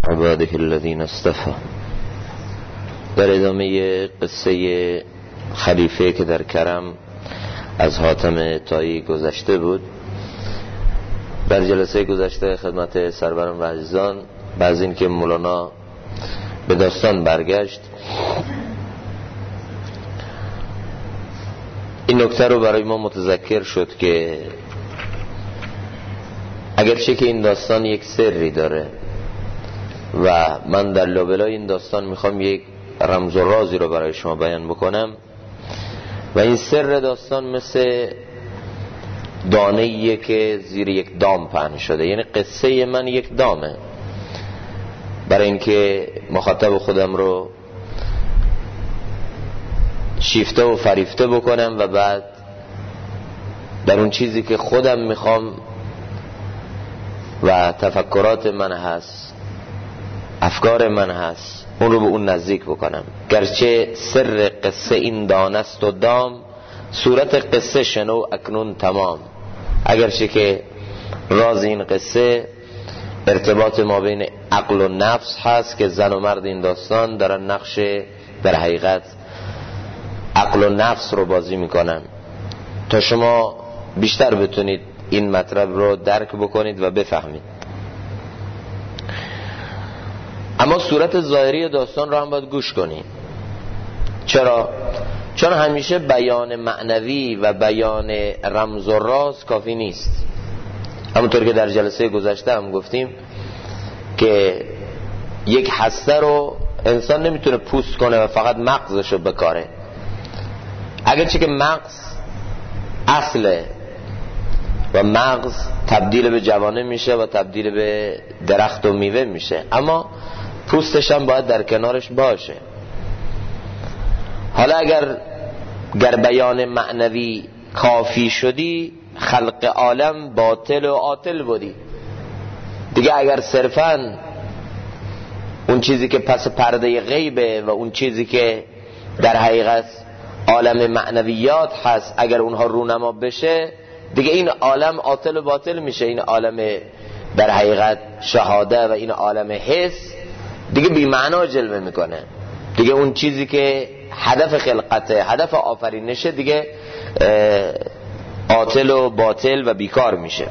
عباده الذین اصطفى. در ادامه قصه خلیفه که در کرم از حاتم طایی گذشته بود، در جلسه گذشته خدمت سروران و عزیزان بعد این که مولانا به داستان برگشت، این نکته رو برای ما متذکر شد که اگرچه که این داستان یک سری داره و من در لابلای این داستان میخوام یک رمز و رازی رو برای شما بیان بکنم و این سر داستان مثل دانه‌ایه که زیر یک دام پهن شده، یعنی قصه من یک دامه برای اینکه مخاطب خودم رو شیفته و فریفته بکنم و بعد در اون چیزی که خودم میخوام و تفکرات من هست، افکار من هست، اون رو به اون نزدیک بکنم. گرچه سر قصه این دانست و دام، صورت قصه شنو اکنون تمام. اگرچه که راز این قصه ارتباط ما بین عقل و نفس هست که زن و مرد این داستان دارن نقش در حقیقت عقل و نفس رو بازی میکنن تا شما بیشتر بتونید این مطلب رو درک بکنید و بفهمید. اما صورت ظاهری داستان رو هم باید گوش کنید. چرا؟ چون همیشه بیان معنوی و بیان رمز و راز کافی نیست. همونطور که در جلسه گذشته هم گفتیم که یک هسته رو انسان نمیتونه پوست کنه و فقط مغزش رو بکاره، اگرچه که مغز اصله و مغز تبدیل به جوانه میشه و تبدیل به درخت و میوه میشه، اما پوستش هم باید در کنارش باشه. حالا اگر بیان معنوی کافی شدی، خلق عالم باطل و عاطل بودی دیگه. اگر صرفاً اون چیزی که پس پرده غیبه و اون چیزی که در حقیقت عالم معنویات هست، اگر اونها رونما بشه دیگه این عالم عاطل و باطل میشه. این عالم در حقیقت شهاده و این عالم حس دیگه بی معنا جلوه میکنه. دیگه اون چیزی که هدف خلقته، هدف آفرینشه، دیگه عاطل و باطل و بیکار میشه.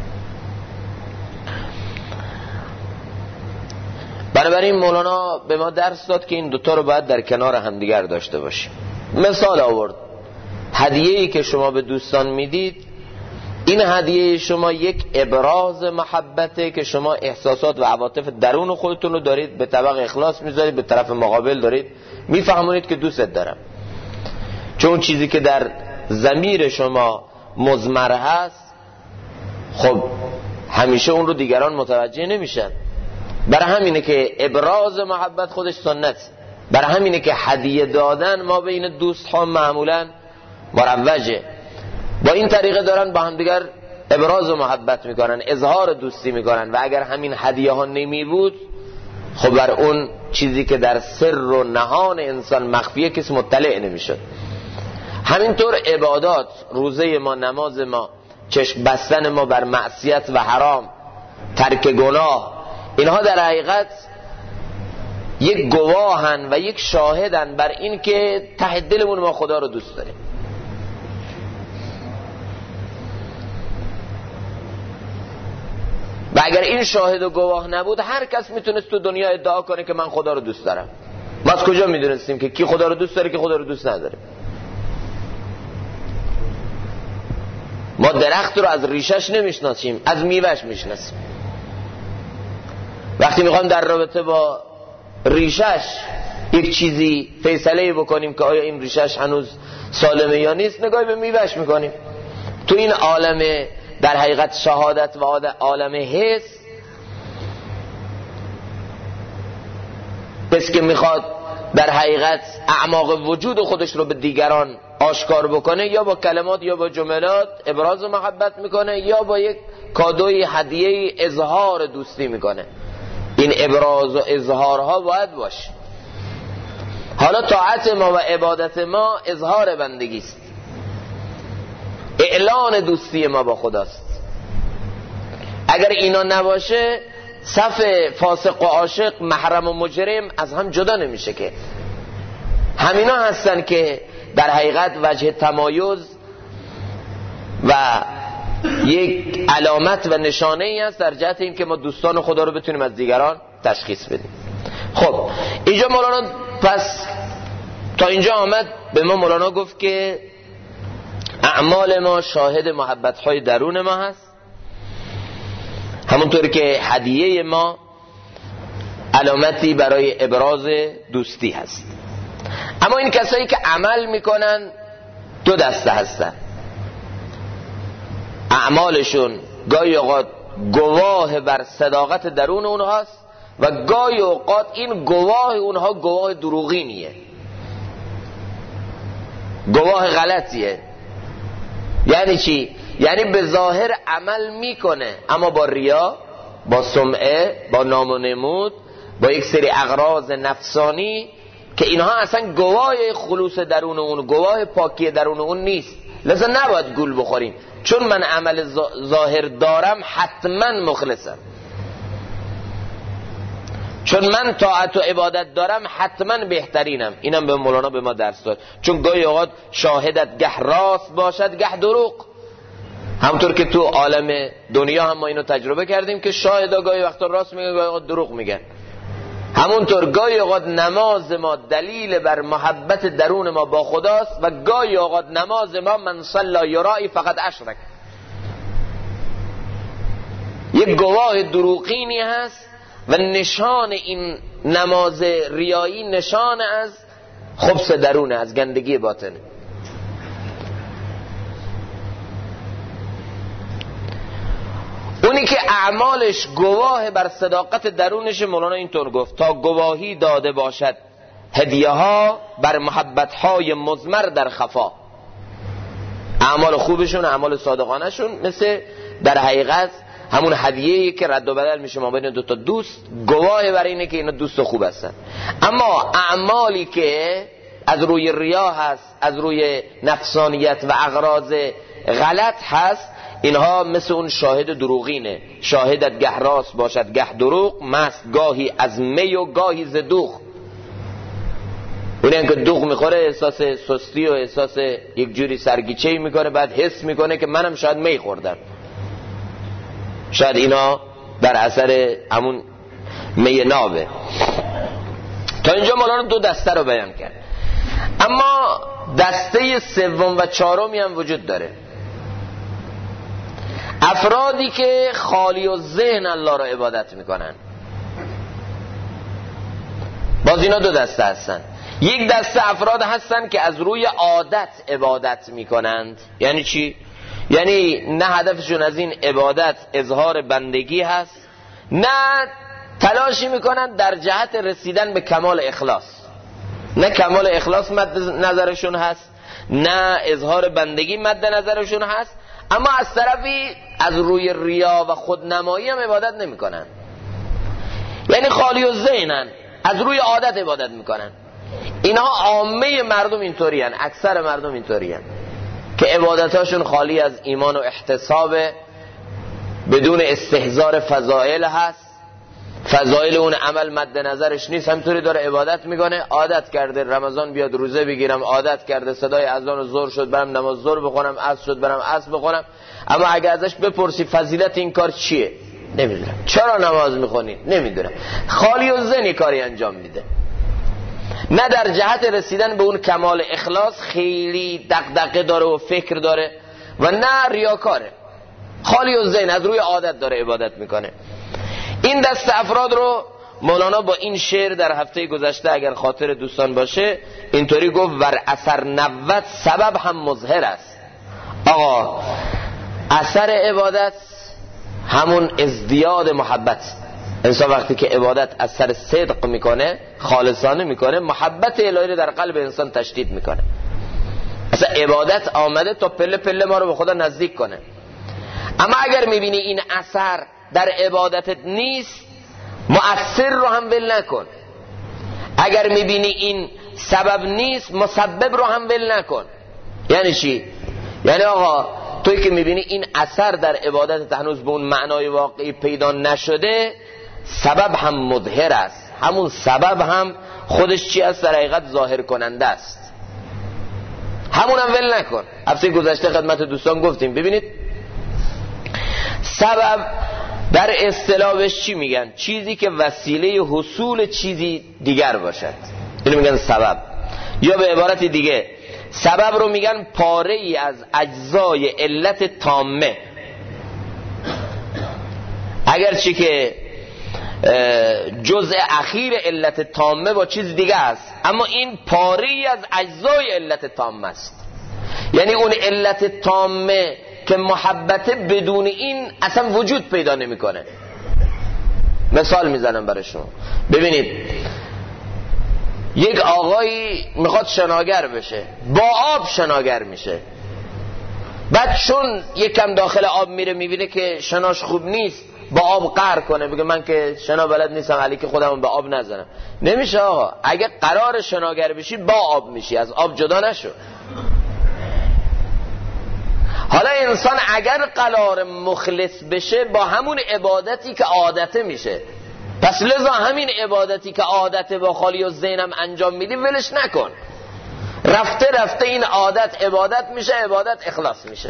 بنابراین مولانا به ما درس داد که این دوتا رو باید در کنار همدیگر داشته باشیم. مثال آورد، هدیه‌ای که شما به دوستان میدید، این هدیه شما یک ابراز محبته که شما احساسات و عواطف درون خودتون رو دارید به طبق اخلاص میذارید، به طرف مقابل دارید میفهمونید که دوستت دارم. چون چیزی که در ضمیر شما مضمر هست، خب همیشه اون رو دیگران متوجه نمیشن. برای همینه که ابراز محبت خودش سنت، برای همینه که هدیه دادن ما بین دوست ها معمولا مروجه. با این طریقه دارن با هم دیگر ابراز محبت میکنن، اظهار دوستی میکنن و اگر همین هدیه ها نمی بود، خب بر اون چیزی که در سر و نهان انسان مخفیه کسی مطلع نمیشد. همینطور عبادات، روزه ما، نماز ما، چشم بستن ما بر معصیت و حرام، ترک گناه، اینها در حقیقت یک گواهن و یک شاهدن بر این که ته دلمون ما خدا رو دوست داریم. و اگر این شاهد و گواه نبود، هر کس میتونست تو دنیا ادعا کنه که من خدا رو دوست دارم. ما از کجا میدونستیم که کی خدا رو دوست داره، کی خدا رو دوست نداره؟ ما درخت رو از ریشش نمیشناسیم، از میوهش میشناسیم. وقتی میخوایم در رابطه با ریشش یک چیزی فیصله بکنیم که آیا این ریشش هنوز سالمه یا نیست، نگاهی به میوهش میکنیم. تو این عالم در حقیقت شهادت و عالم حس، کسی که میخواد در حقیقت اعماق وجود خودش رو به دیگران آشکار بکنه، یا با کلمات یا با جملات ابراز محبت میکنه، یا با یک کادوی هدیه اظهار دوستی میکنه. این ابراز و اظهارها باید باشه. حالا طاعت ما و عبادت ما اظهار بندگی است، اعلان دوستی ما با خداست. اگر اینا نباشه صف فاسق و عاشق، محرم و مجرم از هم جدا نمیشه که. همینا هستن که در حقیقت وجه تمایز و یک علامت و نشانه ای است در جهت این که ما دوستان خدا رو بتونیم از دیگران تشخیص بدیم. خب اینجا مولانا پس تا اینجا آمد به ما مولانا گفت که اعمال ما شاهد محبت‌های درون ما هست، همونطور که هدیه ما علامتی برای ابراز دوستی هست. اما این کسایی که عمل میکنن دو دسته هستن. اعمالشون گاهی اوقات گواه بر صداقت درون اونهاست و گاهی اوقات این گواه اونها گواه دروغینیه، گواه غلطیه. یعنی چی؟ یعنی به ظاهر عمل میکنه اما با ریا، با سمعه، با نام و نمود، با یک سری اغراض نفسانی که اینها اصلا گواه خلوص درون اون، گواه پاکی درون اون نیست. لذا نباید گول بخوریم چون من عمل ظاهر دارم حتما مخلصم، چون من طاعت و عبادت دارم حتما بهترینم. اینم به مولانا به ما درس داد، چون گاهی اوقات شاهدت گه راست باشد گه دروغ. همونطور که تو عالم دنیا هم ما اینو تجربه کردیم که شاهدا گاهی وقتا راست میگن گاهی اوقات دروغ میگن. همونطور گاهی اوقات نماز ما دلیل بر محبت درون ما با خداست و گاهی اوقات نماز ما من صلی یرائی فقط اشرک، یک گواه دروغینی هست و نشان این نماز ریایی نشان از خبث درونه، از گندگی باطنه. اونی که اعمالش گواه بر صداقت درونش، مولانا اینطور گفت تا گواهی داده باشد هدیه ها بر محبت های مضمر در خفا. اعمال خوبشون، اعمال صادقانشون مثل در حقیقت همون هدیه‌ای که رد و بدل میشه ما بین دو تا دوست، گواه بر اینه که اینا دوست و خوب هستن. اما اعمالی که از روی ریا هست، از روی نفسانیت و اغراض غلط هست، اینها مثل اون شاهد دروغینه. شاهدت گه راست باشد گه دروغ، مست گاهی از می و گاهی ز دوغ. اون که دوغ میخوره احساس سستی و احساس یک جوری سرگیچه‌ای میکنه، بعد حس میکنه که منم شاید می خوردم. شاید اینا در اثر همون می نابه. تا اینجا مولانا دو دسته رو بیان کرد، اما دسته سوم و چهارمی هم وجود داره. افرادی که خالی و ذهن الله را عبادت میکنن. باز اینا دو دسته هستن. یک دسته افراد هستن که از روی عادت عبادت میکنند. یعنی چی؟ یعنی نه هدفشون از این عبادت اظهار بندگی هست، نه تلاشی میکنن در جهت رسیدن به کمال اخلاص. نه کمال اخلاص مد نظرشون هست، نه اظهار بندگی مد نظرشون هست، اما از طرفی از روی ریا و خودنمایی هم عبادت نمیکنن. یعنی خالی و ذهنن، از روی عادت عبادت میکنن. اینها عامه مردم اینطوری هن، اکثر مردم اینطوری هن که عبادتاشون خالی از ایمان و احتساب، بدون استحضار فضائل هست، فضائل اون عمل مد نظرش نیست، همینطوری داره عبادت میکنه. عادت کرده رمضان بیاد روزه بگیرم، عادت کرده صدای اذان و ظهر شد برم نماز ظهر بخونم، عصر شد برم عصر بخونم. اما اگه ازش بپرسی فضیلت این کار چیه؟ نمیدونم. چرا نماز میخونی؟ نمیدونم. خالی و ذهنی کاری انجام میده، نه در جهت رسیدن به اون کمال اخلاص خیلی دغدغه داره و فکر داره، و نه ریاکاره. خالی و ذهن از روی عادت داره عبادت میکنه. این دست افراد رو مولانا با این شعر در هفته گذشته اگر خاطر دوستان باشه اینطوری گفت: ور اثر نبود سبب هم مظهر است. آقا اثر عبادت همون ازدیاد محبت. انسان وقتی که عبادت اثر صدق میکنه، خالصانه میکنه، محبت الهی در قلب انسان تشدید میکنه. اصلا عبادت آمده تا پله پله ما رو به خدا نزدیک کنه. اما اگر میبینی این اثر در عبادتت نیست، مؤثر رو هم ول نکن. اگر میبینی این سبب نیست، مسبب رو هم ول نکن. یعنی چی؟ یعنی آقا توی که میبینی این اثر در عبادتت هنوز به اون معنای واقعی پیدا نشده، سبب هم مظهر است، همون سبب هم خودش چی است؟ در حقیقت ظاهر کننده است. همونم ول نکن. هفته گذشته خدمت دوستان گفتیم ببینید سبب در اصطلاحش چی میگن؟ چیزی که وسیله حصول چیزی دیگر باشد، اینو میگن سبب. یا به عبارت دیگه سبب رو میگن پاره ای از اجزای علت تامه. اگرچه که جزء اخیر علت تامه با چیز دیگه است، اما این پاره ای از اجزای علت تامه است. یعنی اون علت تامه که محبت بدون این اصلا وجود پیدا نمیکنه. مثال میزنم برای شما. ببینید یک آقایی میخواد شناگر بشه، با آب شناگر میشه، بعد چون یکم داخل آب میره میبینه که شناش خوب نیست، با آب قهر کنه، بگه من که شنا بلد نیستم، علی که خودم به آب نزنم. نمیشه آقا. اگه قرار شناگر بشی با آب میشی، از آب جدا نشو. حالا انسان اگر قرار مخلص بشه با همون عبادتی که عادته میشه، پس لذا همین عبادتی که عادته با خالی و ذهنم انجام میدی ولش نکن. رفته رفته این عادت عبادت میشه، عبادت اخلاص میشه.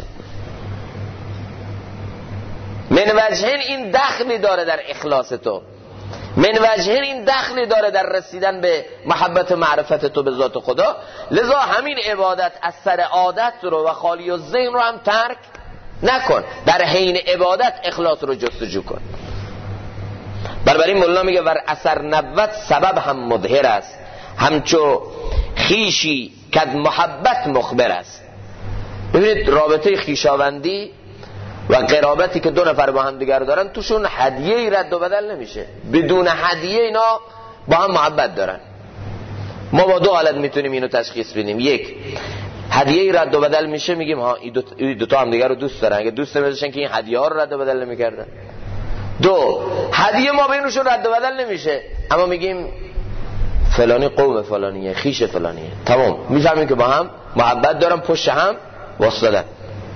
من وجهین این دخلی داره در اخلاص تو، من وجهین این دخلی داره در رسیدن به محبت و معرفت تو به ذات خدا. لذا همین عبادت از سر عادت رو و خالی و ذهن رو هم ترک نکن، در حین عبادت اخلاص رو جستجو کن. بنابراین مولانا میگه ور اثر نبوت سبب هم مظهر است، همچو خیشی که محبت مخبر است. ببینید رابطه خیشاوندی و قرابتی که دو نفر با هم دیگر دارن توشون هدیه‌ای رد و بدل نمیشه. بدون هدیه اینا با هم محبت دارن. ما با دو حالت میتونیم اینو تشخیص بدیم. یک، هدیه‌ای رد و بدل میشه، میگیم ها این دو تا هم دیگر رو دوست دارن. اگه دوست نمی‌داشتن که این هدیه ها رو رد و بدل نمی‌کردن. دو، هدیه ما بینشون رد و بدل نمیشه، اما میگیم فلانی قوم فلانیه، خیش فلانیه، تمام میفهمیم که با هم محبت دارن، پشت هم واسطادن.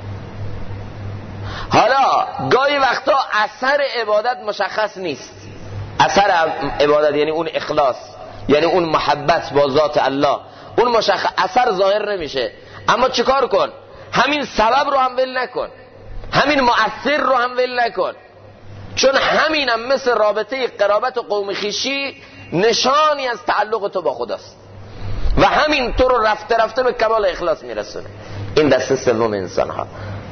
حالا گاهی وقتا اثر عبادت مشخص نیست. اثر عبادت یعنی اون اخلاص، یعنی اون محبت با ذات الله، اون اثر ظاهر نمیشه. اما چیکار کن؟ همین سبب رو هم ول نکن، همین مؤثر رو هم ول نکن، چون همینم مثل رابطه قرابت و قوم خیشی نشانی از تعلق تو با خداست و همین تو رو رفته رفته به کمال اخلاص میرسونه. این دسته سوم انسان ها.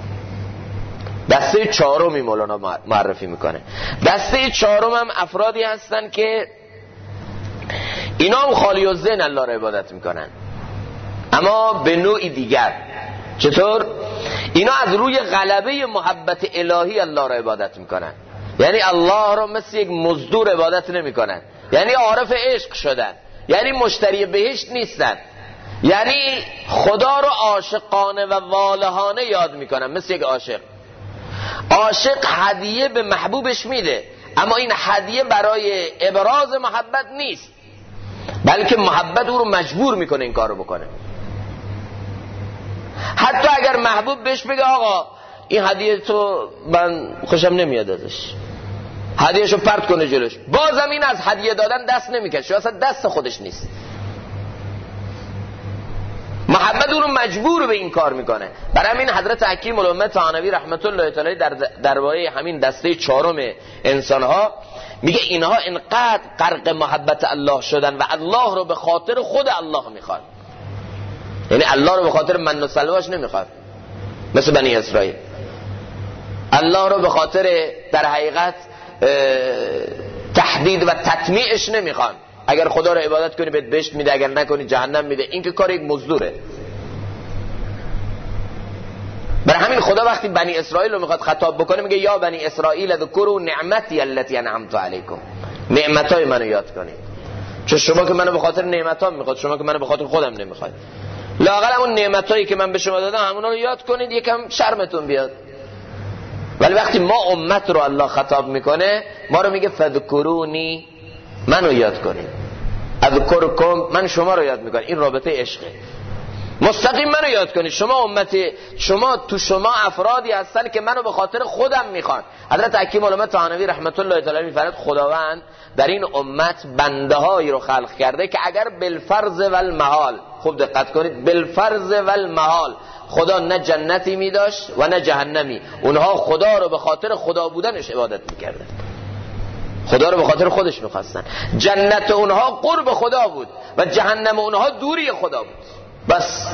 دسته چهارمی مولانا معرفی میکنه. دسته چهارم هم افرادی هستن که اینا هم خالی و ذهن الله را عبادت میکنن، اما به نوعی دیگر. چطور؟ اینا از روی غلبه محبت الهی الله را عبادت میکنن. یعنی الله را مثل یک مزدور عبادت نمیکنن، یعنی عارف عشق شدن، یعنی مشتری بهشت نیستن، یعنی خدا را عاشقانه و والهانه یاد میکنن. مثل یک عاشق هدیه به محبوبش میده، اما این هدیه برای ابراز محبت نیست، بلکه محبت او رو مجبور میکنه این کار رو بکنه. حتی اگر محبوب بهش بگه آقا این هدیه تو من خوشم نمیاد ازش، هدیهشو پرت کنه جلوش، بازم این از هدیه دادن دست نمیکشه، اصلا دست خودش نیست. محبت اون رو مجبور به این کار میکنه. برای همین حضرت حکیم الامه ثانوی رحمت الله تعالی درباره همین دسته چهارم انسان ها میگه اینها انقدر غرق محبت الله شدن و الله رو به خاطر خود الله میخوان، یعنی الله رو به خاطر من و سلواش نمیخوان مثل بنی اسرائیل. الله رو به خاطر در حقیقت تحدید و تطمیعش نمیخوان. اگر خدا رو عبادت کنی بهت بهشت میده، اگر نکنی جهنم میده. این که کار یک مزدوره. برای همین خدا وقتی بنی اسرائیل رو میخواد خطاب بکنه میگه یا بنی اسرائیل اذکروا نعمتی التي انعمت علیکم، نعمتای منو یاد کنید. چون شما که منو به خاطر نعمتام میخواد، شما که منو به خاطر خودم نمیخواد. لااقل اون نعمتایی که من به شما دادم همونا رو یاد کنید، یکم شرمتون بیاد. ولی وقتی ما امت رو الله خطاب میکنه ما رو میگه فذکرونی، منو یاد کنید، اذکرکم، من شما رو یاد میکنم. این رابطه عشقه. مستقیم منو یاد کنید. شما امتی، شما افرادی هستن که منو به خاطر خودم میخوان. حضرت حکیم علامه طحاوی رحمت الله تعالی میفرماید خداوند در این امت بنده هایی رو خلق کرده که اگر بالفرض و المحال، خوب دقت کنید، بالفرض و المحال، خدا نه جنتی میداشت و نه جهنمی، اونها خدا رو به خاطر خدا بودنش عبادت میکردن، خدا رو به خاطر خودش میخواستن. جنت اونها قرب خدا بود و جهنم اونها دوری خدا بود. بس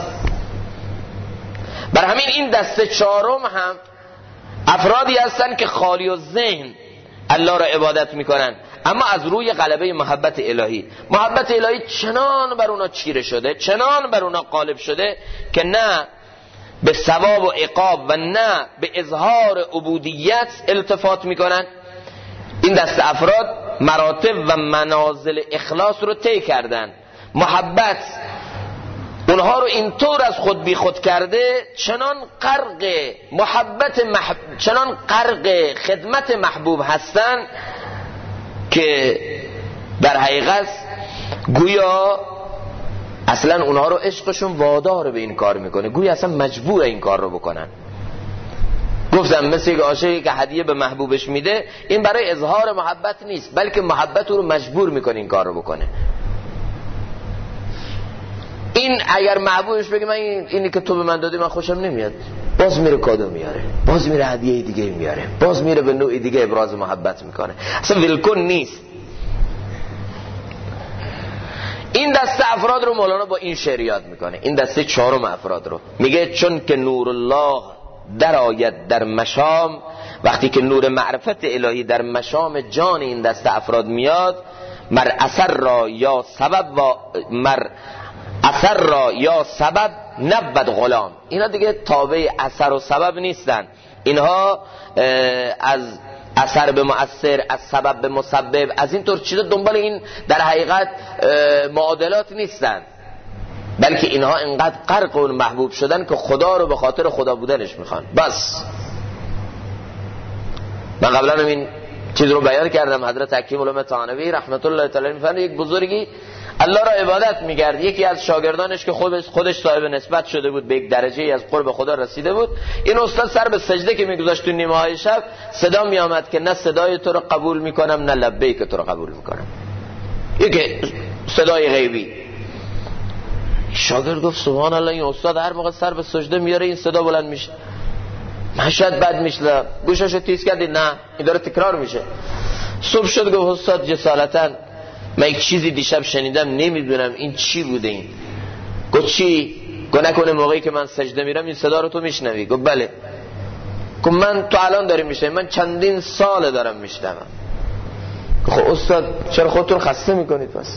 بر همین این دسته چهارم هم افرادی هستن که خالی و ذهن الله را عبادت میکنن، اما از روی غلبه محبت الهی. محبت الهی چنان بر اونا چیره شده، چنان بر اونا غالب شده که نه به ثواب و عقاب و نه به اظهار عبودیت التفات میکنن. این دسته افراد مراتب و منازل اخلاص رو طی کردن. محبت اونها رو اینطور از خود بی خود کرده، چنان غرق خدمت محبوب هستن که در حقیقت گویا اصلا اونها رو عشقشون وادار به این کار میکنه، گویا اصلا مجبور این کار رو بکنن. گفتم مثل یک عاشقی که هدیه به محبوبش میده، این برای اظهار محبت نیست، بلکه محبت رو مجبور میکنه این کار رو بکنه. این اگر محبوبش بگه من اینی که تو به من دادی من خوشم نمیاد، باز میره کادو میاره، باز میره هدیه دیگه میاره، باز میره به نوع دیگه ابراز محبت میکنه، اصلا ولکن نیست. این دسته افراد رو مولانا با این شعر یاد میکنه. این دسته چهارم افراد رو میگه چون که نور الله در آید در مشام، وقتی که نور معرفت الهی در مشام جان این دسته افراد میاد، مر اثر را یا سبب نبود غلام. اینا دیگه تابع اثر و سبب نیستن، اینها از اثر به مؤثر، از سبب به مسبب، از این طور چیزا دنبال این در حقیقت معادلات نیستن، بلکه اینها انقدر غرق اون محبوب شدن که خدا رو به خاطر خدا بودنش میخوان. بس من قبلا این چیز رو بیان کردم. حضرت حکیم علامه طحاوی رحمت الله تعالی میفرماید یک بزرگی الله را عبادت میکرد، یکی از شاگردانش که خودش صاحب نسبت شده بود، به یک درجه از قرب خدا رسیده بود، این استاد سر به سجده که میگذاشت تو نیمه های شب صدا میآمد که نه صدای تو رو قبول میکنم نه لبیک تو رو قبول میکنم، یک صدای غیبی. شاگرد گفت سبحان الله، این استاد هر موقع سر به سجده میاره این صدا بلند میشه، من شاید بد میشه. گوششو تیز کردی؟ نه، این داره تکرار میشه. صبح شد گفت استاد جسارتا من یک چیزی دیشب شنیدم، نمیدونم این چی بوده. این گفت چی؟ گفت نکنه موقعی که من سجده میرم این صدا رو تو میشنوی؟ گفت بله. گفت من تو الان داری میشنوی؟ من چندین ساله دارم میشنوم. خب استاد چرا خودتون خسته میکنید پس؟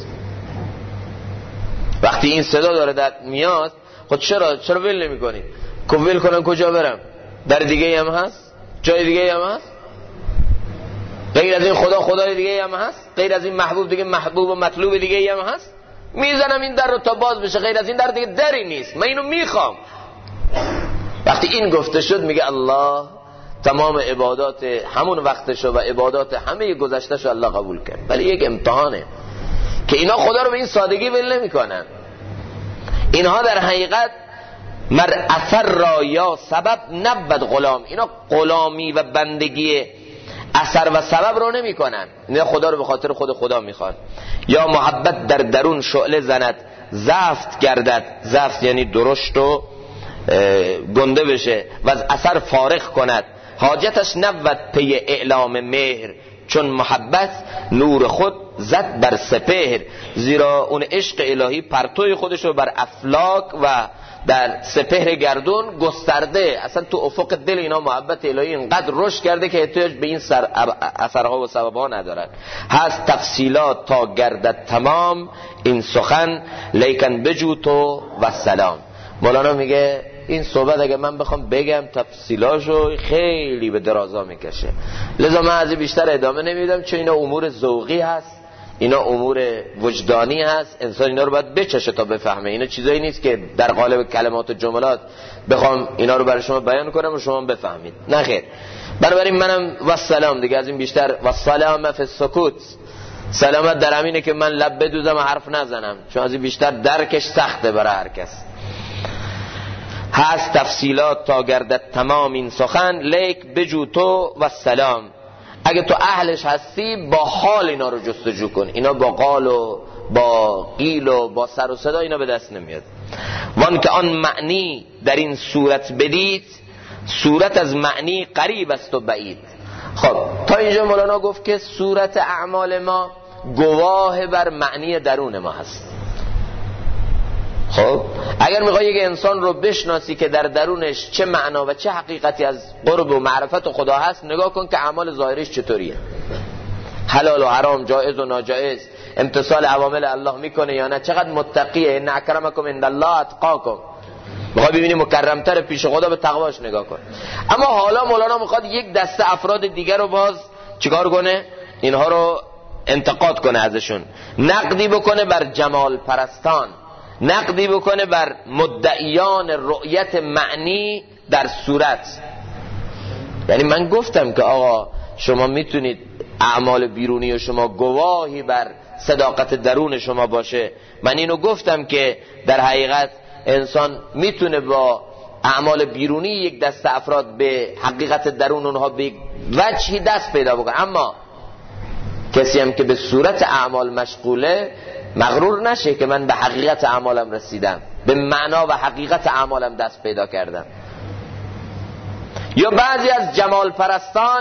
وقتی این صدا داره در میاد خب چرا ول نمیکنید؟ گفت ول کنم کجا برم؟ در دیگه هم هست؟ جای دیگه هم هست؟ غیر از این خدای دیگه هم هست؟ غیر از این محبوب دیگه محبوب و مطلوب دیگه هم هست؟ میزنم این در رو تا باز بشه، غیر از این در دیگه دری نیست، من اینو میخوام. وقتی این گفته شد میگه الله تمام عبادات همون وقتشو و عبادات همه گذشتهشو الله قبول کرد. ولی یک امتحانه که اینا خدا رو به این سادگی ول نمیکنن. اینها در حقیقت مر اثر را یا سبب نبود غلام، اینا غلامی و بندگی اثر و سبب رو نمی کنن، اینا خدا رو به خاطر خدا میخوان. یا محبت در درون شعله زند زفت گردد، زفت یعنی درشت و گنده بشه، و از اثر فارغ کند، حاجتش نبود پی اعلام مهر، چون محبت نور خود زد بر سپهر. زیرا اون عشق الهی پرتوی خودشو بر افلاک و در سپهر گردون گسترده، اصلا تو افق دل اینا محبت الهی اینقدر رشد کرده که احتیاج به این اثرها و سببها ندارن. هست تفصیلات تا گردد تمام این سخن، لیکن بجو تو و سلام. مولانا میگه این صحبت اگه من بخوام بگم تفصیلاشو خیلی به درازا میکشه، لذا من از بیشتر ادامه نمیدم، چون اینا امور ذوقی هست، اینا امور وجدانی هست، انسان اینا رو باید بچشه تا بفهمه. اینا چیزایی نیست که در قالب کلمات و جملات بخوام اینا رو برای شما بیان کنم و شما بفهمید، نه خیر. بنابراین منم و سلام دیگه از این بیشتر، و سلام فی السکوت، سلامت در همینه که من لب بدوزم و حرف نزنم، چون از این بیشتر درکش سخته برای هر کس. هست تفصیلات تا گردد تمام این سخن، لیک بجو تو و سلام. اگه تو اهلش هستی با حال اینا رو جستجو کن. اینا با قال و با قیل و با سر و صدا اینا به دست نمیاد. وان که آن معنی در این صورت بدید، صورت از معنی قریب است و بعید. خب تا اینجا مولانا گفت که صورت اعمال ما گواه بر معنی درون ما هست. خب اگر میخوای یک انسان رو بشناسی که در درونش چه معنا و چه حقیقتی از قرب و معرفت خدا هست، نگاه کن که اعمال ظاهریش چطوریه، حلال و حرام، جایز و ناجایز، امتثال اوامر الله میکنه یا نه، چقدر متقیه، ان اکرمکم عند الله اتقاکم. میخوای ببینی مکرمتر پیش خدا، به تقواش نگاه کن. اما حالا مولانا میخواد یک دسته افراد دیگر رو باز چیکار کنه؟ اینها رو انتقاد کنه، ازشون نقدی بکنه بر جمال پرستان، نقدی بکنه بر مدعیان رؤیت معنی در صورت. یعنی من گفتم که آقا شما میتونید اعمال بیرونی شما گواهی بر صداقت درون شما باشه. من اینو گفتم که در حقیقت انسان میتونه با اعمال بیرونی یک دسته افراد به حقیقت درون اونها به وجهی دست پیدا بکنه، اما کسی هم که به صورت اعمال مشغوله مغرور نشه که من به حقیقت اعمالم رسیدم، به معنا و حقیقت اعمالم دست پیدا کردم. یا بعضی از جمال پرستان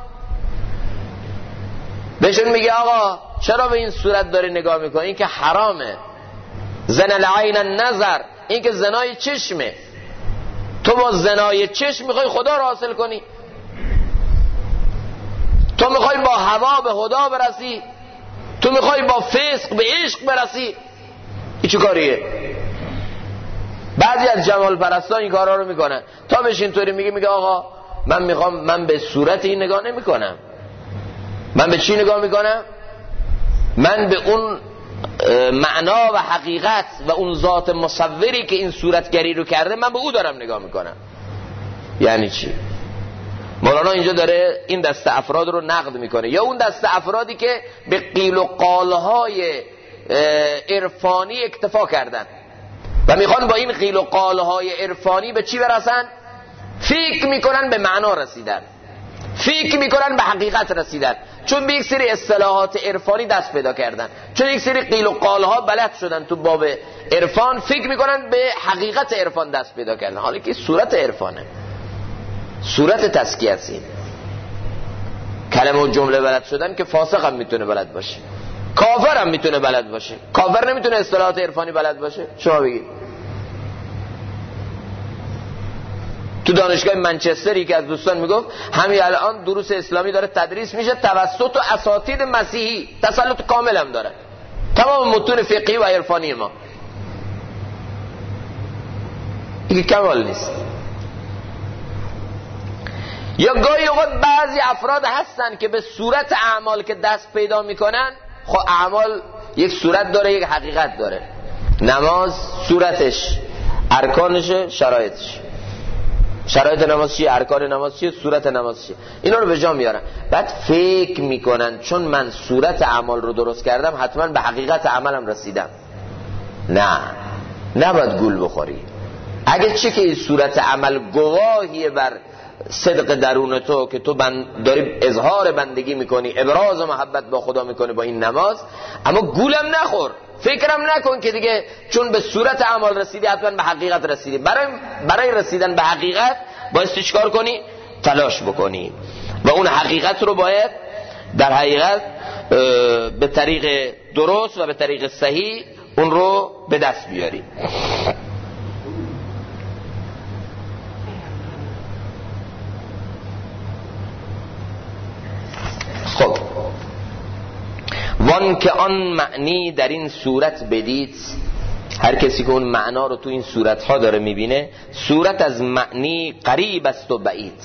بهشون میگه آقا چرا به این صورت داری نگاه میکنی؟ این که حرامه، زن العین النظر، این که زنای چشمه. تو با زنای چشم میخوای خدا رو حاصل کنی؟ تو میخوای با هوا به خدا برسی؟ تو میخوای با فسق به عشق برسی؟ این چه کاریه؟ بعضی از جمال پرستان این کارا رو میکنن. تا بشین طوری میگه آقا من به صورت این نگاه نمیکنم. من به چی نگاه میکنم؟ من به اون معنا و حقیقت و اون ذات مصوری که این صورتگری رو کرده، من به او دارم نگاه میکنم. یعنی چی؟ مولانا اینجا داره این دسته افراد رو نقد میکنه، یا اون دسته افرادی که به قیل و قالهای عرفانی اکتفا کردن و میخوان با این قیل و قالهای عرفانی به چی برسن؟ فکر میکنن به معنا رسیدن، فکر میکنن به حقیقت رسیدن، چون به یک سری اصطلاحات عرفانی دست پیدا کردن، چون یک سری قیل و قالها بلد شدن تو باب عرفان، فکر میکنن به حقیقت عرفان دست پیدا کردن، حالا که صورت عرفانه، صورت تزکیه است. کلمه و جمله بلد شدن که فاسق هم میتونه بلد باشه، کافر هم میتونه بلد باشه. کافر نمیتونه اصطلاحات عرفانی بلد باشه؟ شما بگید. تو دانشگاه منچستری که از دوستان میگفت همین الان دروس اسلامی داره تدریس میشه توسط اساتید مسیحی، تسلط کامل هم داره تمام متون فقهی و عرفانی ما. این کمال نیست. یا گاهی اوقات بعضی افراد هستن که به صورت اعمال که دست پیدا میکنن، خب اعمال یک صورت داره، یک حقیقت داره. نماز صورتش، ارکانش، شرایطش. شرایط نماز چیه؟ ارکان نماز چیه؟ صورت نماز چیه؟ اینا رو به جا میارن. بعد فکر میکنن چون من صورت اعمال رو درست کردم حتما به حقیقت عملم رسیدم. نه، نباید گول بخوری. اگه چه که این صورت عمل گواهیه بر صدق درون تو که تو داری اظهار بندگی میکنی، ابراز محبت با خدا میکنی با این نماز، اما گولم نخور، فکرم نکن که دیگه چون به صورت اعمال رسیدی حتما به حقیقت رسیدی. برای رسیدن به حقیقت باید چیکار کنی؟ تلاش بکنی و اون حقیقت رو باید در حقیقت به طریق درست و به طریق صحیح اون رو به دست بیاری. خب وان که آن معنی در این صورت بدید، هر کسی که اون معنا رو تو این صورت ها داره میبینه، صورت از معنی قریب است و بعید.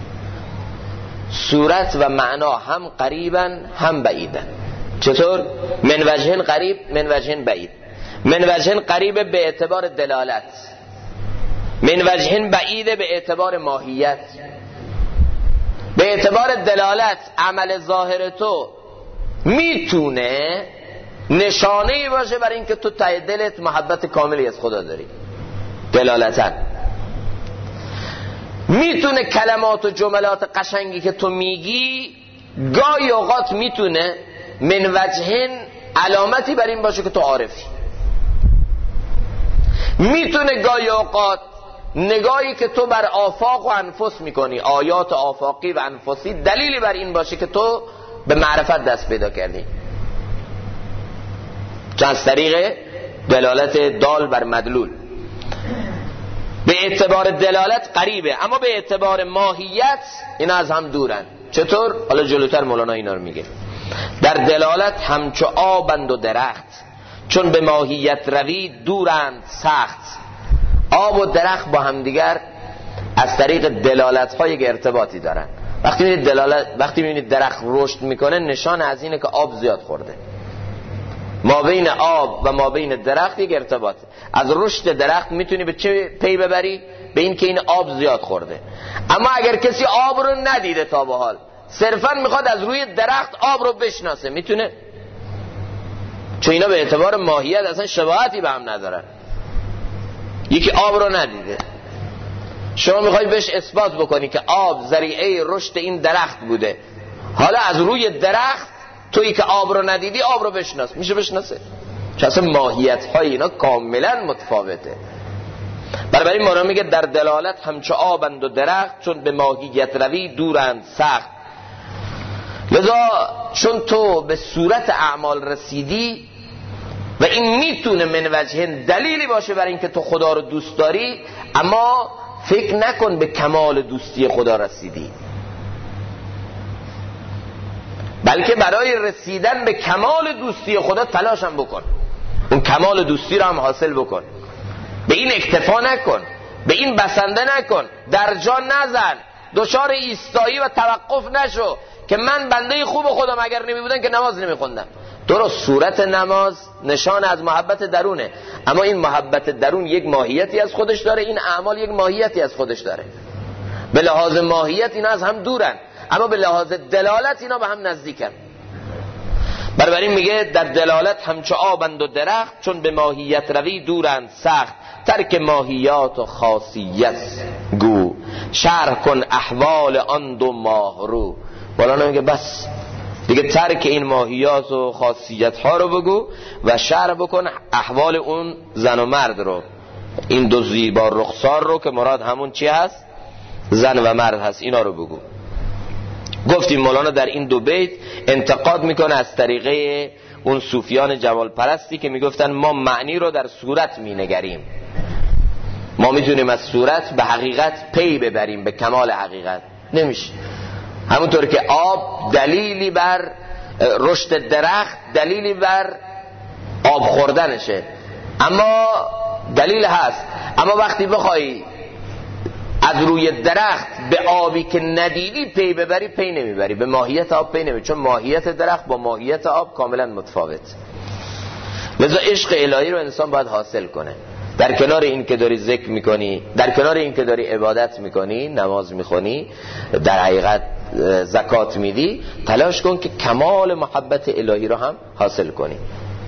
صورت و معنا هم قریبن هم بعیدن. چطور؟ من وجهن قریب من وجهن بعید. من وجهن قریب به اعتبار دلالت، من وجهن بعید به اعتبار ماهیت. به اعتبار دلالت عمل ظاهر تو میتونه نشانه‌ای باشه برای اینکه تو ته دلت محبت کاملی از خدا داری، دلالتاً. میتونه کلمات و جملات قشنگی که تو میگی گاهی اوقات میتونه من وجهن علامتی بر این باشه که تو عارفی. میتونه گاهی اوقات نگاهی که تو بر آفاق و انفس میکنی، آیات آفاقی و انفسی، دلیلی بر این باشه که تو به معرفت دست پیدا کردی، چون از طریق دلالت دال بر مدلول. به اعتبار دلالت قریبه، اما به اعتبار ماهیت اینا از هم دورن. چطور؟ حالا جلوتر مولانا اینا رو میگه. در دلالت همچو آبند و درخت، چون به ماهیت روی دورند سخت. آب و درخت با همدیگر از طریق دلالت ها یک ارتباطی دارن. وقتی میبینید درخت رشد میکنه نشان از اینه که آب زیاد خورده. ما بین آب و ما بین درخت یک ارتباط. از رشد درخت میتونی به چه پی ببری؟ به این که این آب زیاد خورده. اما اگر کسی آب رو ندیده تا به حال، صرفا میخواد از روی درخت آب رو بشناسه، میتونه؟ چون اینا به اعتبار ماهیت اصلا شباهتی به هم ندارن. یکی آب رو ندیده، شما میخوای بهش اثبات بکنی که آب ذریعه رشد این درخت بوده، حالا از روی درخت تویی که آب رو ندیدی آب رو بشناس، میشه بشناسه؟ چون اصلا ماهیت های اینا کاملا متفاوته. بنابراین مولانا میگه در دلالت همچو آبند و درخت، چون به ماهیت روی دورند سخت. لذا چون تو به صورت اعمال رسیدی و این میتونه من وجه دلیلی باشه برای اینکه تو خدا رو دوست داری، اما فکر نکن به کمال دوستی خدا رسیدی، بلکه برای رسیدن به کمال دوستی خدا تلاش هم بکن، اون کمال دوستی رو هم حاصل بکن. به این اکتفا نکن، به این بسنده نکن، در جا نزن، دچار ایستایی و توقف نشو که من بنده خوب خودم، اگر نمی بودن که نماز نمی خوندم. درست صورت نماز نشان از محبت درونه، اما این محبت درون یک ماهیتی از خودش داره، این اعمال یک ماهیتی از خودش داره. به لحاظ ماهیت اینا از هم دورن، اما به لحاظ دلالت اینا به هم نزدیکن. بنابراین میگه در دلالت همچو آبند و درخت، چون به ماهیت روی دورند سخت. ترک ماهیات و خاصیت گو، شرح کن احوال آن دو ماه رو. مولانا میگه بس دیگه ترک این ماهیات و خاصیت ها رو بگو و شرح بکن احوال اون زن و مرد رو، این دو زیبا رخسار رو که مراد همون چی هست؟ زن و مرد هست. اینا رو بگو. گفتیم مولانا در این دو بیت انتقاد میکنه از طریقه اون صوفیان جمال پرستی که میگفتن ما معنی رو در صورت مینگریم، ما میتونیم از صورت به حقیقت پی ببریم، به کمال حقیقت نمیشه. همونطور که آب دلیلی بر رشد درخت، دلیلی بر آب خوردنشه، اما دلیل هست، اما وقتی بخوای از روی درخت به آبی که ندیدی پی ببری، پی نمیبری، به ماهیت آب پی نمیبری، چون ماهیت درخت با ماهیت آب کاملا متفاوت. لذا عشق الهی رو انسان باید حاصل کنه. در کنار این که داری ذکر میکنی، در کنار این که داری عبادت میکنی، نماز میخونی، در حقیقت زکات میدی، تلاش کن که کمال محبت الهی رو هم حاصل کنی.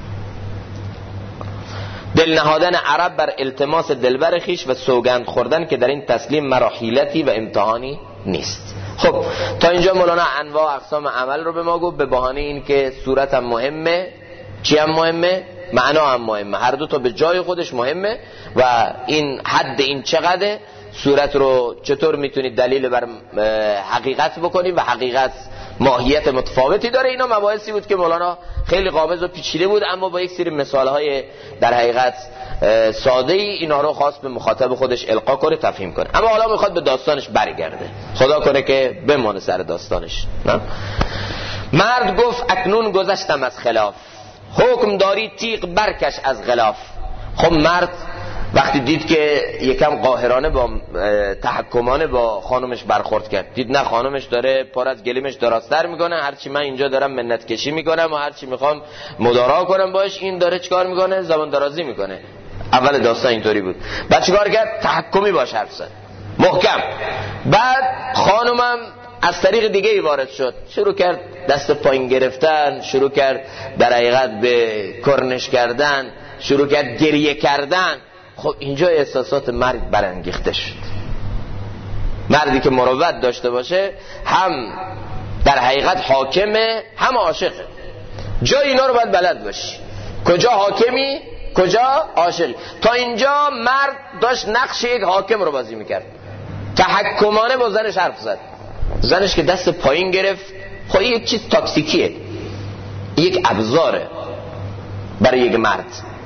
دل نهادن عرب بر التماس دلبر خیش و سوگند خوردن که در این تسلیم مراحیلتی و امتحانی نیست. خب تا اینجا مولانا انواع اقسام عمل رو به ما گفت، به بهانه این که صورت هم مهمه، چی هم مهمه؟ معنا هم مهمه، هر دو تا به جای خودش مهمه. و این حد این چقدره؟ صورت رو چطور میتونید دلیل بر حقیقت بکنید و حقیقت ماهیت متفاوتی داره. اینا مباحثی بود که مولانا خیلی قابض و پیچیده بود، اما با یک سری مثالهای در حقیقت ساده ای اینا رو خواست به مخاطب خودش القا کنه، تفهیم کنه. اما حالا میخواد به داستانش برگرده، خدا کنه که بمونه سر داستانش. نه؟ مرد گفت اکنون گذشتم از خلاف، حکم داری تیغ برکش از غلاف. خب مرد وقتی دید که یکم قاهرانه با تحکمانه با خانمش برخورد کرد، دید نه خانمش داره پر از گلیمش دراستر میکنه، هرچی من اینجا دارم منت کشی میکنم و هرچی میخوام مدارا کنم باش، این داره چیکار میکنه؟ زبان درازی میکنه. اول داستان اینطوری بود. بعد چیکار کرد؟ تحکمی باش حرف زد، محکم. بعد خانمم از طریق دیگه ای وارد شد، شروع کرد دست پایین گرفتن، شروع کرد در حقیقت به کرنش کردن، شروع کرد گریه کردن. خب اینجا احساسات مرد برانگیخته شد. مردی که مروت داشته باشه هم در حقیقت حاکمه هم عاشقه. جای اینا رو باید بلد باشی، کجا حاکمی کجا عاشقی. تا اینجا مرد داشت نقش یک حاکم رو بازی میکرد، تحکمانه با زنش حرف زد. زنش که دست پایین گرفت، خب یک چیز تاکتیکیه، یک ابزاره برای یک مرد.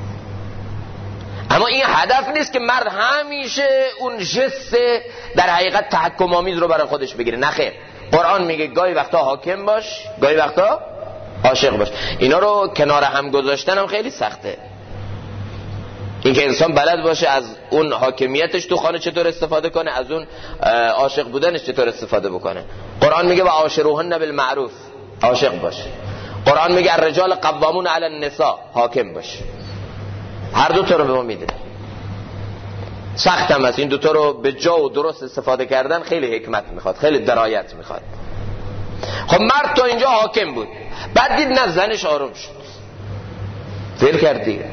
اما این هدف نیست که مرد همیشه اون جست در حقیقت تحکم آمیز رو برای خودش بگیره. نه خیر، قرآن میگه گاهی وقتا حاکم باش، گاهی وقتا عاشق باش. اینا رو کنار هم گذاشتن هم خیلی سخته. این که انسان بلد باشه از اون حاکمیتش تو خانه چطور استفاده کنه، از اون عاشق بودنش چطور استفاده بکنه. قرآن میگه و عاشروهن بالمعروف، عاشق باش. قرآن میگه الرجال قوامون علی النساء، حاکم باش. هر دو تا رو به ما میده. سخت هم است این دو تا رو به جا و درست استفاده کردن، خیلی حکمت میخواد، خیلی درایت میخواد. خب مرد تا اینجا حاکم بود، بعد دید نه زنش آروم شد، فکر کرد دیگه.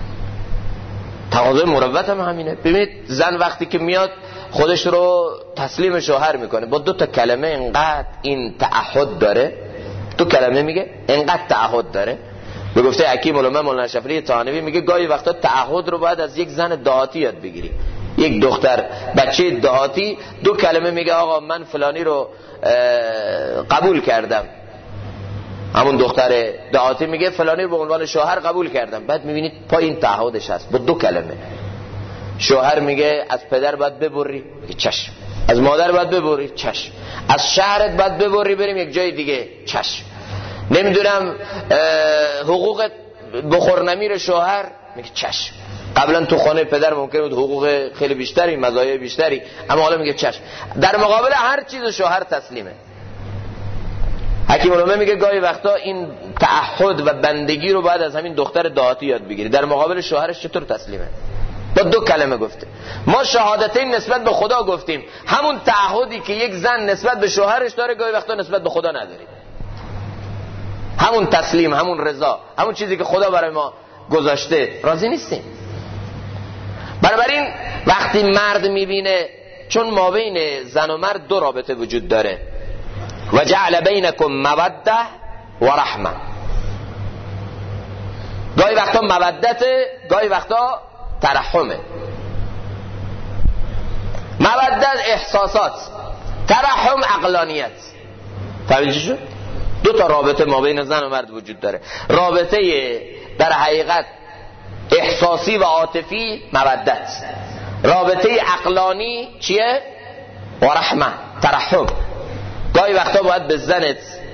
تقاضای مروت هم همینه. ببینید زن وقتی که میاد خودش رو تسلیم شوهر میکنه، با دو تا کلمه انقدر این تعهد داره، دو کلمه میگه انقدر تعهد داره. به گفته حکیم علامه مولانا شفیعی طحانوی میگه گاهی وقتا تعهد رو باید از یک زن دهاتی یاد بگیری. یک دختر بچه دهاتی دو کلمه میگه آقا من فلانی رو قبول کردم، همون دختر دهاتی میگه فلانی رو به عنوان شوهر قبول کردم. بعد میبینید پای این تعهدش هست با دو کلمه. شوهر میگه از پدر باید ببری، چشم. از مادر باید ببری، چشم. از شهرت باید ببری بریم یک جای دیگه، چشم. نمیدونم حقوق بخور نمیر شوهر، میگه چشم. قبلا تو خانه پدر ممکن بود حقوق خیلی بیشتری، مزایای بیشتری، اما حالا میگه چشم. در مقابل هر چیز شوهر تسلیمه. حکیم علامه میگه گاهی وقتا این تعهد و بندگی رو باید از همین دختر دهاتی یاد بگیری. در مقابل شوهرش چطور تسلیمه؟ با دو کلمه گفته. ما شهادتین نسبت به خدا گفتیم، همون تعهدی که یک زن نسبت به شوهرش داره گاهی وقتا نسبت به خدا نداره. همون تسلیم، همون رضا، همون چیزی که خدا برای ما گذاشته راضی نیستیم. بنابراین وقتی مرد میبینه، چون ما بین زن و مرد دو رابطه وجود داره، و جعل بینکم موده و رحمه. گاهی وقتا مودته، گاهی وقتا ترحمه. مودت احساسات، ترحم عقلانیت. فهمیدی چی شد؟ دو تا رابطه ما بین زن و مرد وجود داره. رابطه در حقیقت احساسی و عاطفی مودت، رابطه عقلانی چیه؟ و رحمه، ترحم. گاهی وقتا باید به زنت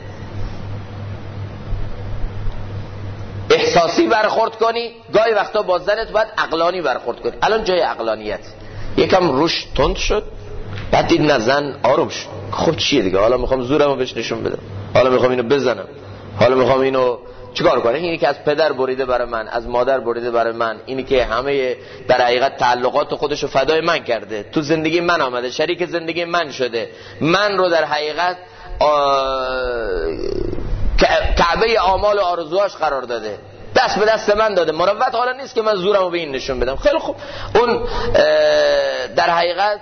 احساسی برخورد کنی، گاهی وقتا با زنت باید عقلانی برخورد کنی. الان جای عقلانیت یکم روش تند شد، بعد دید نه زن آروم شد. خب چیه دیگه، حالا میخوام زورمو بهش نشون بدم، حالا میخوام اینو بزنم، حالا میخوام اینو چیکار کنه. اینی که از پدر بریده برای من، از مادر بریده برای من، اینی که همه در حقیقت تعلقات خودشو فدای من کرده، تو زندگی من آمده، شریک زندگی من شده، من رو در حقیقت کعبه آمال و آرزوهاش قرار داده، دست به دست من داده. مروت حالا نیست که من زورمو به این نشون بدم. خیلی خوب، اون در حقیقت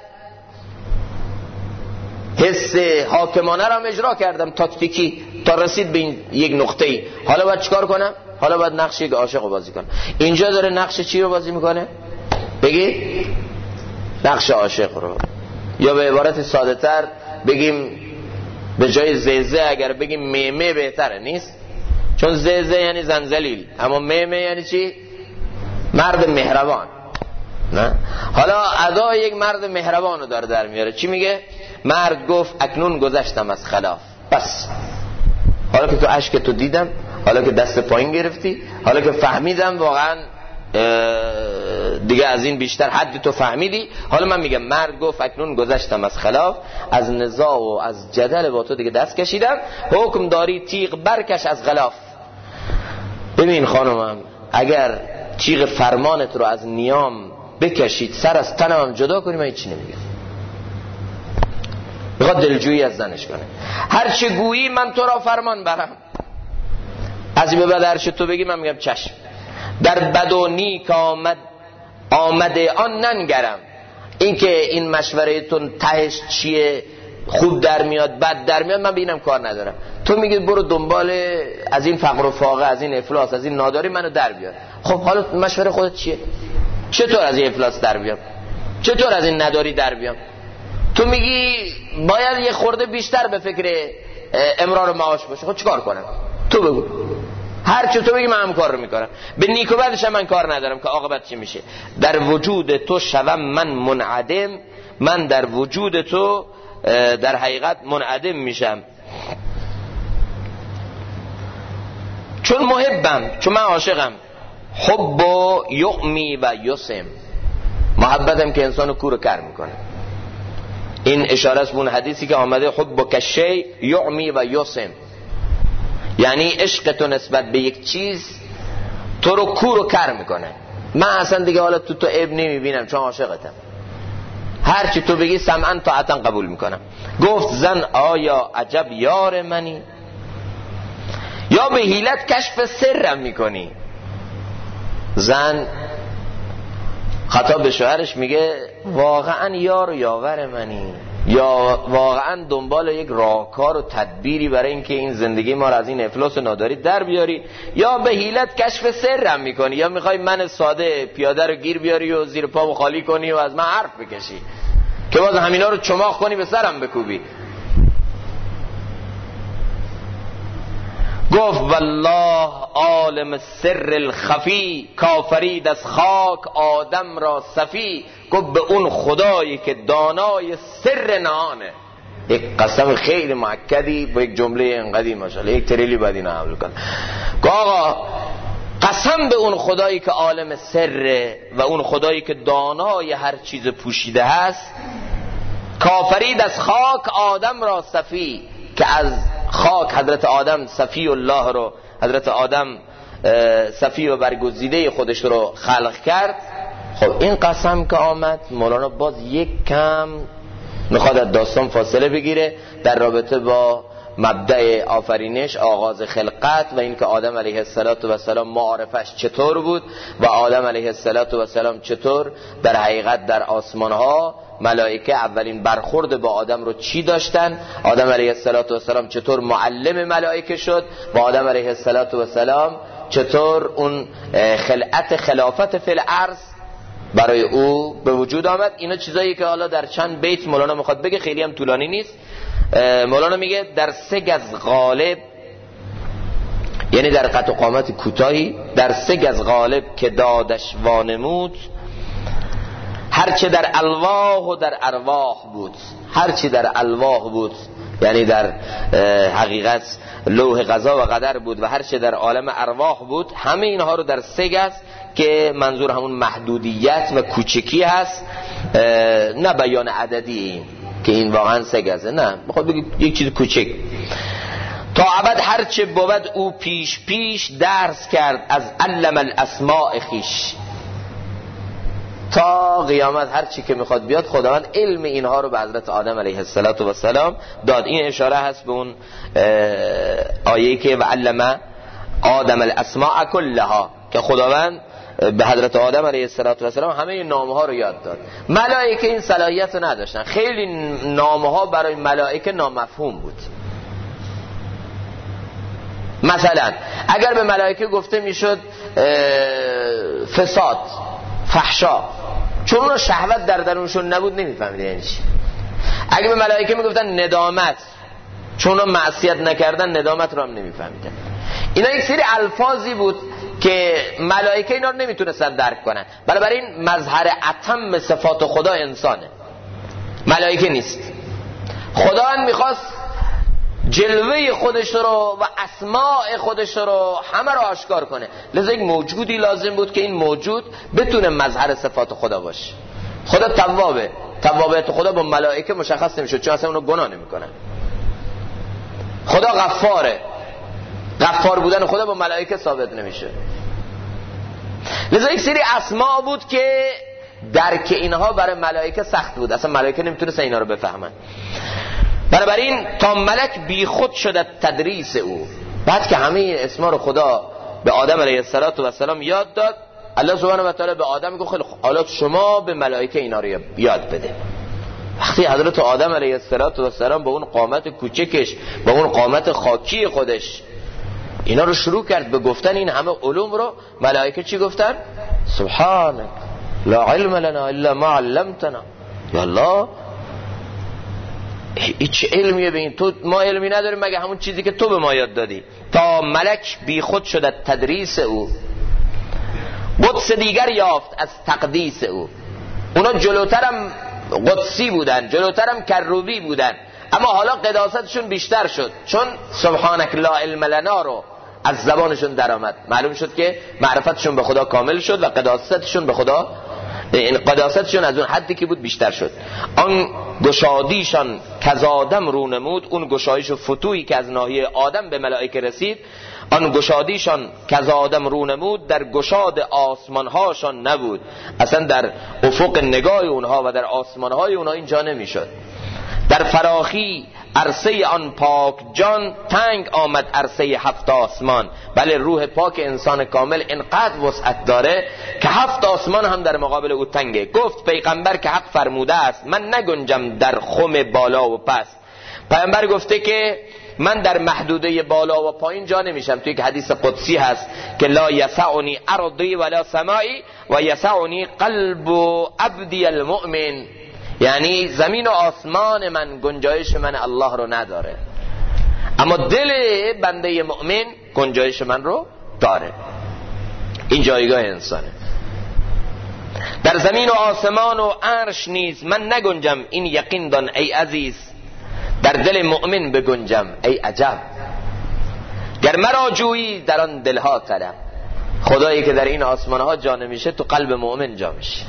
حس حاکمانه رو هم اجرا کردم، تاکتیکی، تا رسید به این یک نقطه‌ای. حالا باید چیکار کنم؟ حالا باید نقش یک عاشق رو بازی کنم. اینجا داره نقش چی رو بازی میکنه؟ بگید نقش عاشق رو. یا به عبارت ساده تر بگیم، به جای زیزه اگر بگیم میمه بهتره، نیست؟ چون زیزه یعنی زنزلیل، اما میمه یعنی چی؟ مرد مهربان. نه؟ حالا ادای یک مرد مهربان رو داره در میاره. چی میگه؟ مرد گفت اکنون گذشتم از خلاف. بس حالا که تو اشک تو دیدم، حالا که دست پایین گرفتی، حالا که فهمیدم واقعا دیگه از این بیشتر حد تو فهمیدی، حالا من میگم مرد گفت اکنون گذشتم از خلاف، از نزاع و از جدل با تو دیگه دست کشیدم، حکم داری تیغ برکش از غلاف. ببین خانمم، اگر تیغ فرمانت رو از نیام بکشید سر از تنم جدا کنی، من هیچی نمیگم. میخواد دلجویی از زنش کنه. هر چه گویی من تو را فرمان برم، از این به بعد هر چه تو بگی من میگم چشم. در بد و نیک آمده آن ننگرم، این که این مشورهتون تهش چیه، خوب در میاد بد در میاد، من به اینم کار ندارم. تو میگی برو دنبال از این فقر و فاقه، از این افلاس، از این ناداری منو در بیار. خب حالا مشوره خودت چیه؟ چطور از این افلاس در بیام؟ چطور از این نداری در بیام؟ تو میگی باید یه خورده بیشتر به فکر امرار معاش باشه. خب چیکار کنم؟ تو بگو. هر چی تو بگی من هم کار رو میکنم. به نیک و بدش من کار ندارم که عاقبت چی میشه. در وجود تو شوم من منعدم، من در وجود تو در حقیقت منعدم میشم، چون محبم، چون من عاشقم. حب یعمی و یسم، محبتم که انسانو کور کر میکنه. این اشاره است به اون حدیثی که آمده حب کشی یعمی و یسم، یعنی عشق تو نسبت به یک چیز تو رو کور و کر میکنه. من اصلا دیگه حالا تو عیب نمیبینم چون عاشقتم، هر چی تو بگی سمعا طاعتا قبول میکنم. گفت زن آیا عجب یار منی، یا به حیلت کشف سرم میکنی. زن خطاب به شوهرش میگه واقعا یار و یاور منی، یا واقعا دنبال یک راهکار و تدبیری برای اینکه این زندگی ما را از این افلاس و ناداری در بیاری، یا به حیلت کشف سرم میکنی، یا میخوای من ساده پیاده رو گیر بیاری و زیر پامو خالی کنی و از من حرف بکشی که باز همینا رو چماخ کنی به سرم بکوبی. گفت والله عالم سر الخفی، کافرید از خاک آدم را صفی. گفت به اون خدایی که دانای سر نهانه. یک قسم خیلی مؤکدی با یک جمله اینقدی ماشاءالله یک تریلی باید اینو حمل کنه. گفت آقا قسم به اون خدایی که عالم سره و اون خدایی که دانای هر چیز پوشیده هست. کافرید از خاک آدم را صفی، که از خاک حضرت آدم صفی الله رو، حضرت آدم صفی و برگزیده خودش رو خلق کرد. خب این قسم که آمد، مولانا باز یک کم میخواد از داستان فاصله بگیره در رابطه با مبدأ آفرینش، آغاز خلقت و اینکه آدم علیه السلام معارفش چطور بود و آدم علیه السلام چطور در حقیقت در آسمان ها ملائکه اولین برخورد با آدم رو چی داشتن، آدم علیه السلام چطور معلم ملائکه شد و آدم علیه السلام چطور اون خلعت خلافت فی الارض برای او به وجود آمد. اینا چیزایی که حالا در چند بیت مولانا میخواد بگه، خیلی هم طولانی نیست. مولانا میگه در 3 گز غالب، یعنی در قد و قامت کوتاهی، در 3 گز غالب که دادش وانمود، هرچه در الواح و در ارواح بود. هرچی در الواح بود یعنی در حقیقت لوح قضا و قدر بود، و هرچه در عالم ارواح بود، همه اینها رو در 3 گز که منظور همون محدودیت و کوچکی هست، نه بیان عددی که این واقعا 3 گزه، نه بخواد بگید یک چیز کوچک. تا ابد هرچه بود او پیش پیش درس کرد از علم الاسماء خیش. تا قیامت هر چی که میخواد بیاد خداوند علم اینها رو به حضرت آدم علیه السلام داد. این اشاره هست به اون آیه‌ای که و علم آدم الاسماء کلها، که خداوند به حضرت آدم علیه السلام همه نامها رو یاد داد. ملائکه این صلاحیت رو نداشتن، خیلی نامها برای ملائکه نامفهوم بود. مثلا اگر به ملائکه گفته میشد فساد، فحشا، چون اون شهوت در درونشون نبود نمیفهمیدن یعنی چی. اگر به ملائکه میگفتن ندامت، چون اون معصیت نکردن ندامت رو هم نمیفهمیدن. اینا یک سری الفاظی بود که ملائکه اینا رو نمیتونستن درک کنن. بنابراین مظهر اتم صفات خدا انسانه، ملائکه نیست. خداوند میخواست جلوه خودش رو و اسماء خودش رو همه رو آشکار کنه، لذا یک موجودی لازم بود که این موجود بتونه مظهر صفات خدا باشه. خدا توابه، توابیت خدا با ملائکه مشخص نمیشه چون اصلا اونو گناه نمیکنن. خدا غفاره، غفار بودن خدا با ملائکه ثابت نمیشه. لذا یک سری اسماء بود که درک اینها برای ملائکه سخت بود، اصلا ملائکه نمیتونستن اینا رو بفهمن. بنابراین تا ملک بی خود شد تدریس او، بعد که همه این اسما رو خدا به آدم علیه السلام یاد داد، الله سبحانه و تعالی به آدم میگه خیلی حالا شما به ملائکه اینا رو یاد بده. وقتی حضرت آدم علیه السلام با اون قامت کوچکش، با اون قامت خاکی خودش اینا رو شروع کرد به گفتن این همه علوم رو، ملائکه چی گفتن؟ سبحانك لا علم لنا الا ما علمتنا. یا الله هیچ علمیه به این، تو ما علمی نداریم مگه همون چیزی که تو به ما یاد دادی. تا ملک بی خود شد از تدریس او، قدس دیگر یافت از تقدیس او. اونا جلوترم قدسی بودن، جلوترم کروبی بودن، اما حالا قداستشون بیشتر شد چون سبحانك لا علم لنا رو از زبانشون در آمد. معلوم شد که معرفتشون به خدا کامل شد و قداستشون به خدا، این قداستشون از اون حدی که بود بیشتر شد. آن گشادیشان کز آدم رو نمود، اون گشایش و فتوحی که از ناحیه آدم به ملائکه رسید، آن گشادیشان کز آدم رو نمود، در گشاد آسمانهاشان نبود. اصلا در افق نگاه اونها و در آسمانهای اونها اینجا نمیشد. در فراخی عرصه آن پاک جان، تنگ آمد عرصه هفت آسمان. بله روح پاک انسان کامل اینقدر وسعت داره که هفت آسمان هم در مقابل او تنگه. گفت پیغمبر که حق فرموده است من نگنجم در خم بالا و پست. پیغمبر گفته که من در محدوده بالا و پایین جا نمیشم. توی یک حدیث قدسی هست که لا یسعنی ارضی ولا سمائی و یسعنی قلب عبدی المؤمن، یعنی زمین و آسمان من گنجایش من الله رو نداره، اما دل بنده مؤمن گنجایش من رو داره. این جایگاه انسانه. در زمین و آسمان و عرش نیز من نگنجم، این یقین دان ای عزیز، در دل مؤمن بگنجم ای عجب. گر مرا جویی در آن دلها طلب. خدایی که در این آسمانها جا نمیشه تو قلب مؤمن جا میشه.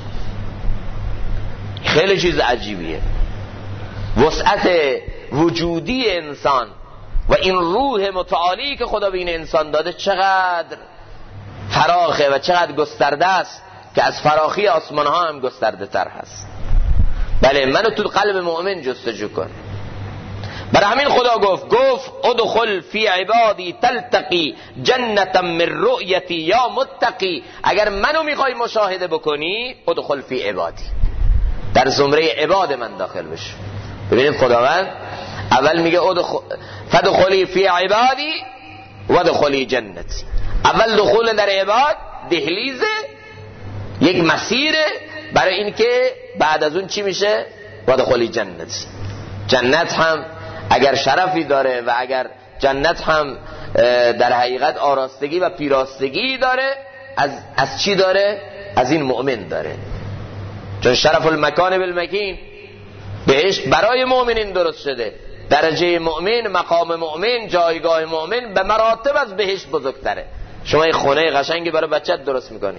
خیلی چیز عجیبیه. وسعت وجودی انسان و این روح متعالی که خدا به این انسان داده چقدر فراخه و چقدر گسترده است که از فراخی آسمان ها هم گسترده تر هست. بله منو تو قلب مؤمن جستجو کن. برای همین خدا گفت ادخل فی عبادی تلتقی جنتا من رؤیتی یا متقی. اگر منو میخوای مشاهده بکنی ادخل فی عبادی، در زمره عباد من داخل بشو. ببینید خداوند اول میگه فدخلی فی عبادی و دخلی جنتی. اول دخول در عباد دهلیزه، یک مسیره برای این که بعد از اون چی میشه؟ و دخلی جنتی. جنت هم اگر شرفی داره و اگر جنت هم در حقیقت آراستگی و پیراستگی داره، از چی داره؟ از این مؤمن داره. چون شرف المکان بالمکین، بهشت برای مؤمنین درست شده. درجه مؤمن، مقام مؤمن، جایگاه مؤمن به مراتب از بهشت بزرگتره. شما یه خونه قشنگی برای بچت درست میکنی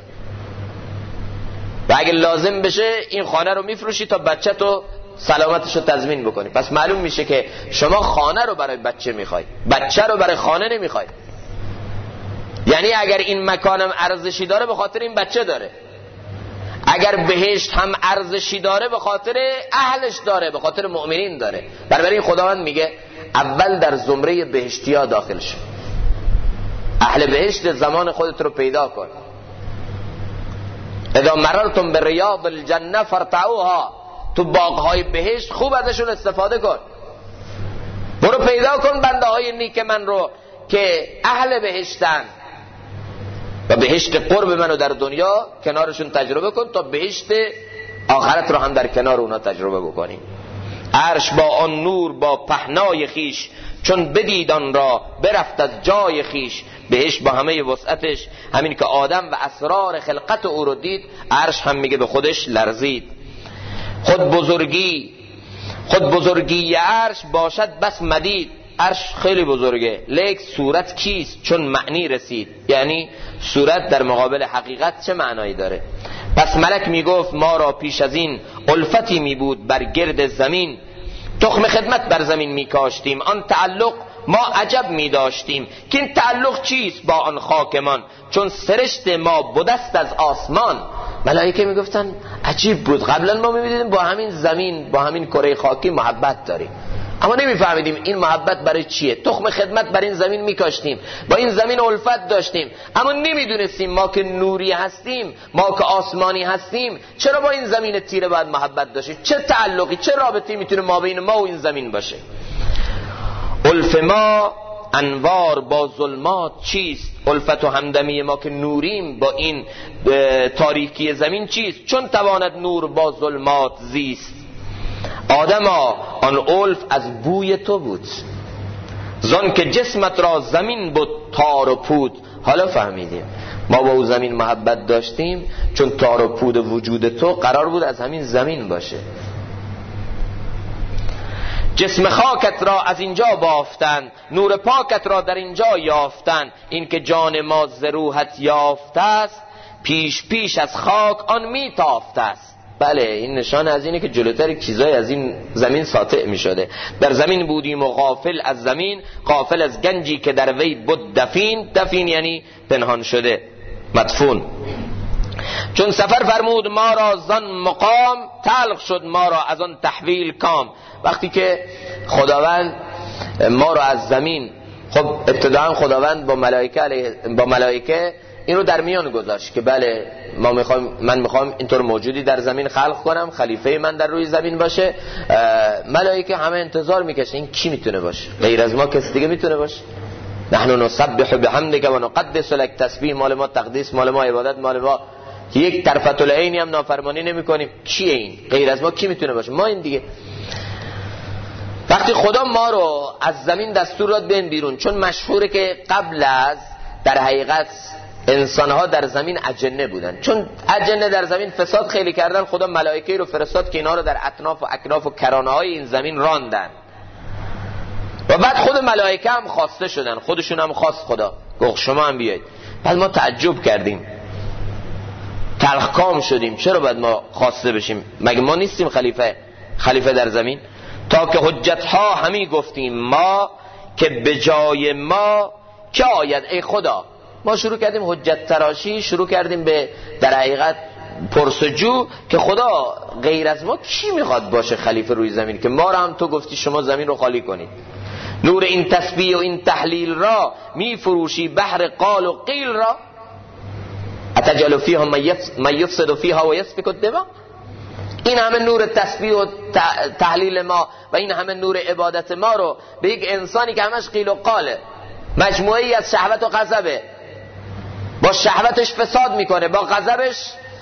و اگه لازم بشه این خانه رو میفروشی تا بچت رو سلامتش رو تضمین بکنی. پس معلوم میشه که شما خانه رو برای بچه میخوای، بچه رو برای خانه نمیخوای. یعنی اگر این مکانم ارزشی داره به خاطر این بچه داره، اگر بهشت هم ارزشی داره به خاطر اهلش داره، به خاطر مؤمنین داره. برای خداوند میگه اول در زمره بهشتیا داخل شو. اهل بهشت زمان خودت رو پیدا کن. اذا مررتم بریاض الجنه فارتعوها، تو باغهای بهشت خوب ازشون استفاده کن. برو پیدا کن بنده های نیک من رو که اهل بهشتن و بهشت قرب منو در دنیا کنارشون تجربه کن تا بهشت آخرت رو هم در کنار اونا تجربه بکنی. عرش با آن نور با پهنای خیش، چون بدید آن را برفت از جای خیش. بهشت با همه وسعتش، همین که آدم و اسرار خلقت او رو دید، عرش هم میگه به خودش لرزید. خود بزرگی عرش باشد بس مدید. عرش خیلی بزرگه، لیک صورت کیست چون معنی رسید. یعنی صورت در مقابل حقیقت چه معنایی داره؟ پس ملک میگفت ما را پیش از این الفتی میبود بر گرد زمین، تخم خدمت بر زمین میکاشتیم. آن تعلق ما عجب میداشتیم که این تعلق چیست با آن خاکمان، چون سرشت ما بودست از آسمان. ملائکه میگفتن عجیب بود، قبلا ما میبینیم با همین زمین با همین کره خاکی محبت داریم، اما نمیفهمیدیم این محبت برای چیه. تخم خدمت بر این زمین میکاشتیم، با این زمین الفت داشتیم، اما نمیدونستیم ما که نوری هستیم، ما که آسمانی هستیم، چرا با این زمین تیره باید محبت داشتیم؟ چه تعلقی، چه رابطه‌ای میتونه ما بین ما و این زمین باشه؟ الف ما انوار با ظلمات چیست؟ الفت و همدمی ما که نوریم با این تاریکی زمین چیست؟ چون تواند نور با ظلمات زیست. آدما آن الف از بوی تو بود، زان که جسمت را زمین بود تار و پود. حالا فهمیدیم ما با او زمین محبت داشتیم چون تار و پود وجود تو قرار بود از همین زمین باشه. جسم خاکت را از اینجا بافتن، نور پاکت را در اینجا یافتن. این که جان ما ز روحت یافته است، پیش پیش از خاک آن میتافته است. بله، این نشان از اینه که جلوتر چیزای از این زمین ساطع می شده. در زمین بودیم و غافل از زمین، غافل از گنجی که در وی بود دفین. دفین یعنی پنهان شده، مدفون. چون سفر فرمود ما را زان مقام، تلخ شد ما را از آن تحویل کام. وقتی که خداوند ما را از زمین، خب ابتداعا خداوند با ملائکه این رو در میان گذاشت که بله من میخوام اینطور موجودی در زمین خلق کنم، خلیفه من در روی زمین باشه. ملائکه همه انتظار میکشه این کی میتونه باشه؟ غیر از ما کسی دیگه میتونه باشه؟ نحن نسبح بحمدک و نقدس لک. تسبیح مال ما، تقدیس مال ما، عبادت مال ما. یک طرفت العینی هم نافرمانی نمیکنیم. کیه این؟ غیر از ما کی میتونه باشه؟ ما این دیگه. وقتی خدا ما رو از زمین دستور داد بین بیرون، چون مشهوره که قبل از در حقیقت انسانها در زمین اجنه بودن، چون اجنه در زمین فساد خیلی کردن، خدا ملائکه رو فرستاد که اینا رو در اطناف و اکناف و کرانه های این زمین راندن. و بعد خود ملائکه هم خواسته شدن، خودشون هم خواست خدا، گفت شما هم بیایید. بعد ما تعجب کردیم، تلخکام شدیم، چرا باید ما خواسته بشیم؟ مگه ما نیستیم خلیفه در زمین؟ تا که حجت ها همی گفتیم ما، که به جای ما که آید ای خدا. ما شروع کردیم حجت تراشی، شروع کردیم به در حقیقت پرسجو که خدا غیر از ما کی میخواد باشه خلیفه روی زمین، که ما را هم تو گفتی شما زمین رو خالی کنید. نور این تسبیح و این تحلیل را میفروشی بحر قال و قیل را، اتجعل فیها من یفسد فیها و یسفک الدماء. این همه نور تسبیح و تحلیل ما و این همه نور عبادت ما رو به یک انسانی که همش قیل و قاله، مجموعی از شهوت و غضبه، با شهوتش فساد میکنه، با غضبش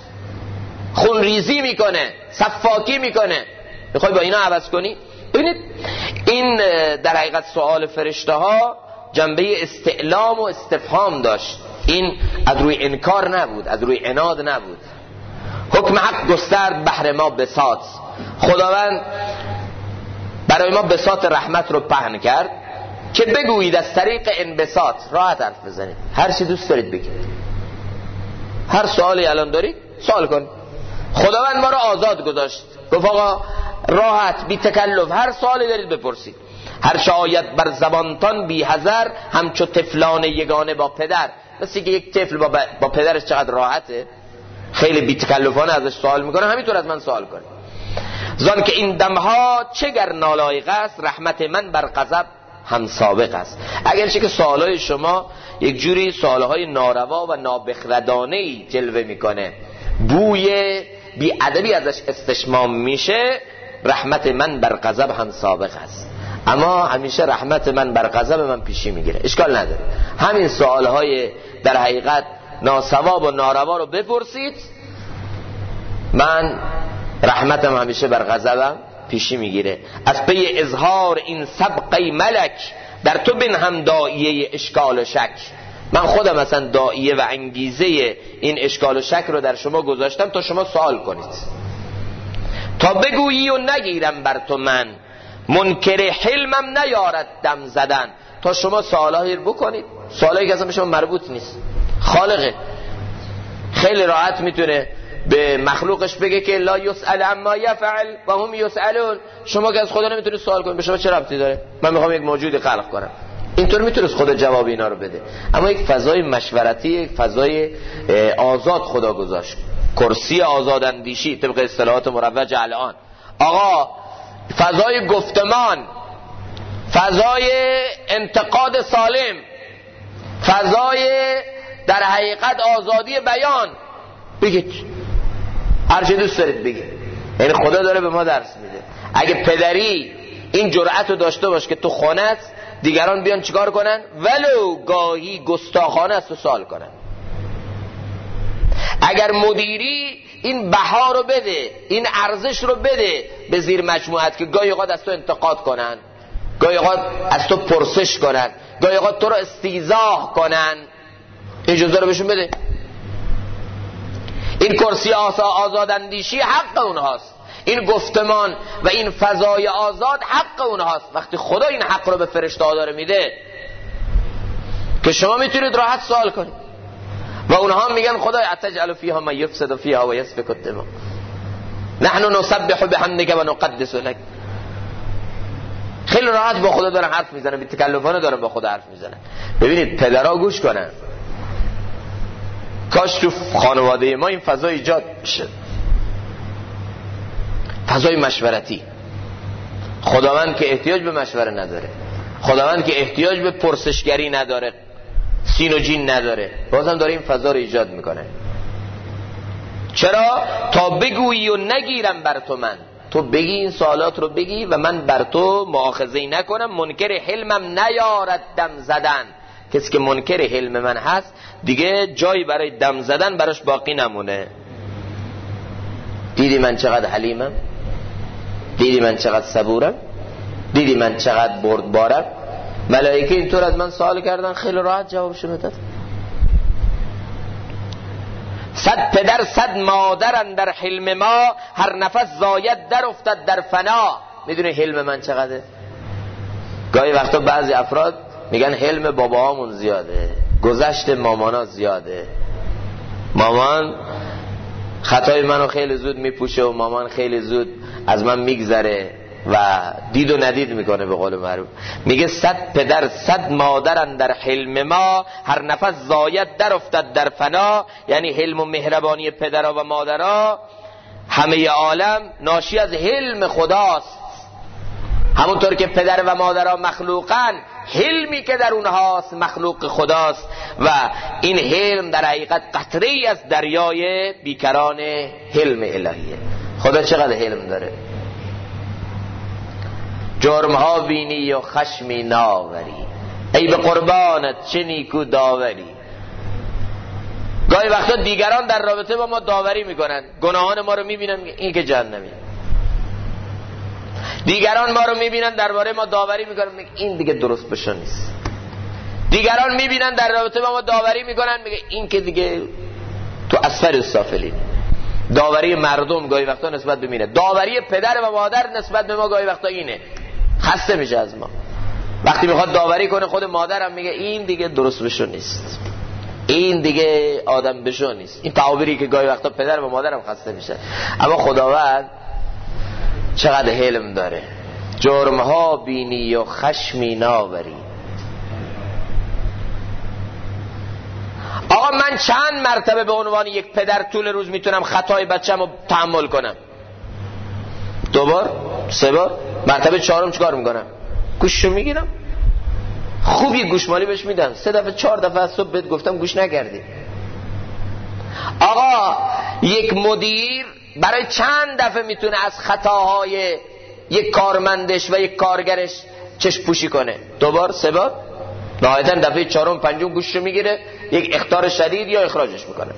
خونریزی میکنه، صفاکی میکنه، میخوای با اینا عوض کنی؟ ببینید این در حقیقت سوال فرشته ها جنبه استعلام و استفهام داشت. این از روی انکار نبود، از روی عناد نبود. حکم حق گسترد بحر ما بساط. خداوند برای ما بساط رحمت رو پهن کرد که بگویید از طریق انبساط. راحت حرف بزنید، هر چی دوست دارید بگید، هر سوالی الان دارید سوال کن. خداوند ما رو آزاد گذاشت، گفت آقا راحت بی تکلف هر سوالی دارید بپرسید. هر شاید بر زبانتان بی حذر، همچو طفلان یگانه با پدر. مثل که یک طفل با پدرش چقدر راحته، خیلی بی تکلفانه ازش سوال میکنه، همینطور از من سوال کنه. زان که این دمها چگر نالایق است، رحمت من بر غضب هم سابق است. اگرچه که سوالای شما یک جوری سوالهای ناروا و نابخردانه‌ای جلوه میکنه، بوی بی ادبی ازش استشمام میشه، رحمت من بر غضب هم سابق است. اما همیشه رحمت من بر غضب من پیشی میگیره، اشکال نداره. همین سوالهای در حقیقت ناسواب و ناروا رو بپرسید، من رحمتم همیشه بر غضبم پیشی میگیره. از پی اظهار این سبقی ملک، در تو بنهم داعیه اشکال و شک. من خودم مثلا داعیه و انگیزه این اشکال و شک رو در شما گذاشتم تا شما سوال کنید، تا بگویی و نگیرم بر تو من، منکر حلمم نیارد دم زدن. تا شما سوالایی بکنید، سوالایی که اصلا به شما مربوط نیست. خالقه خیلی راحت میتونه به مخلوقش بگه که لا یسأل عما یفعل و هم یسألون. شما که از خدا نمیتونید سوال کنید، به شما چه ربطی داره؟ من میخوام یک موجود خلق کنم. اینطور میتونست خدا جواب اینا رو بده، اما یک فضای مشورتی، یک فضای آزاد خدا گذاشت، کرسی آزاد اندیشی طبق اصطلاحات مروج الان. آقا فضای گفتمان فضای انتقاد سالم، فضای در حقیقت آزادی بیان. بگید هر چه دوست دارید بگید. یعنی خدا داره به ما درس میده. اگه پدری این جرأت رو داشته باش که تو خانت دیگران بیان چیکار کنن، ولو گاهی گستاخانه است و سوال کنن. اگر مدیری این بها رو بده، این ارزش رو بده به زیر مجموعت که گاهی اوقات از تو انتقاد کنن، گاهی اوقات از تو پرسش کنن، گاهی اوقات تو رو استیضاح کنن، اجازه رو بهشون بده. این کرسی آزاداندیشی حق اونهاست، این گفتمان و این فضای آزاد حق اونهاست. وقتی خدا این حق رو به فرشته‌ها داره میده که شما میتونید راحت سوال کنید و اونها میگن خدای اتجعل فیها من یفسد فیها و یسفک الدماء نحن نسبح بحمدک و نقدس لک. خیلی راحت با خدا دارن حرف میزنن، بی تکلفانه دارن با خدا حرف میزنن. ببینید پدرها گوش کنن. کاش تو خانواده ما این فضا ایجاد بشه، فضای مشورتی. خداوند که احتیاج به مشوره نداره، خداوند که احتیاج به پرسشگری نداره، سین و جین نداره، بازم داره این فضا رو ایجاد میکنه. چرا؟ تا بگویی و نگیرم بر تو من. تو بگی این سوالات رو بگی و من بر تو مؤاخذه‌ای نکنم. منکر حلمم نیارد دم زدن. کسی که منکر حلم من هست دیگه جایی برای دم زدن براش باقی نمونه. دیدی من چقدر حلیمم؟ دیدی من چقدر صبورم؟ دیدی من چقدر بردبارم؟ ملائکه اینطور از من سوال کردن، خیلی راحت جوابشو میدادم. 100 پدر 100 مادرن در حلم ما، هر نفس زاید در افتد در فنا. میدونی حلم من چقدره؟ گاهی وقتا بعضی افراد میگن حلم باباهامون زیاده، گذشت مامانا زیاده. مامان خطای منو خیلی زود میپوشه و مامان خیلی زود از من میگذره و دید و ندید میکنه. به قول معروف میگه 100 پدر 100 مادرن در حلم ما، هر نفس زاید در افتد در فنا. یعنی حلم و مهربانی پدرها و مادرها همه عالم ناشی از حلم خداست. همونطور که پدر و مادرها مخلوقن، حلمی که در اونهاست مخلوق خداست و این حلم در حقیقت قطره‌ای از دریای بیکران حلم الهیه. خدا چقدر حلم داره. جرمها بینی و خشمی ناوری، ای به قربانت چه نیکو داوری. گاهی وقتا دیگران در رابطه با ما داوری میکنن، گناهان ما رو میبینن، این که جهنمی. دیگران ما رو میبینن درباره ما داوری میکنن، این دیگه درست بشه نیست. دیگران میبینن در رابطه با ما داوری میکنن، میگه این که دیگه تو اسفل السافلین. داوری مردم گاهی وقتا نسبت به مینه، داوری پدر و مادر نسبت به ما گاهی وقتا اینه. خسته میشه از ما. وقتی میخواد داوری کنه خود مادرم میگه این دیگه درست بشو نیست، این دیگه آدم بشو نیست. این تعابیری که گاهی وقتا پدر و مادرم خسته میشه. اما خداوند چقدر حلم داره. جرمها بینی و خشمی ناوری. آقا من چند مرتبه به عنوان یک پدر طول روز میتونم خطای بچم رو تحمل کنم؟ 2 بار 3 بار، مرتبه 4م چیکار میکنم؟ گوششو میگیرم، خوب یه گوشمالی بهش میدم. 3 دفعه 4 دفعه از صبح بهت گفتم گوش نکردی. آقا یک مدیر برای چند دفعه میتونه از خطاهای یک کارمندش و یک کارگرش چشم پوشی کنه؟ 2 بار 3 بار، نهایتا دفعه 4م 5م گوششو میگیره، یک اخطار شدید یا اخراجش میکنه.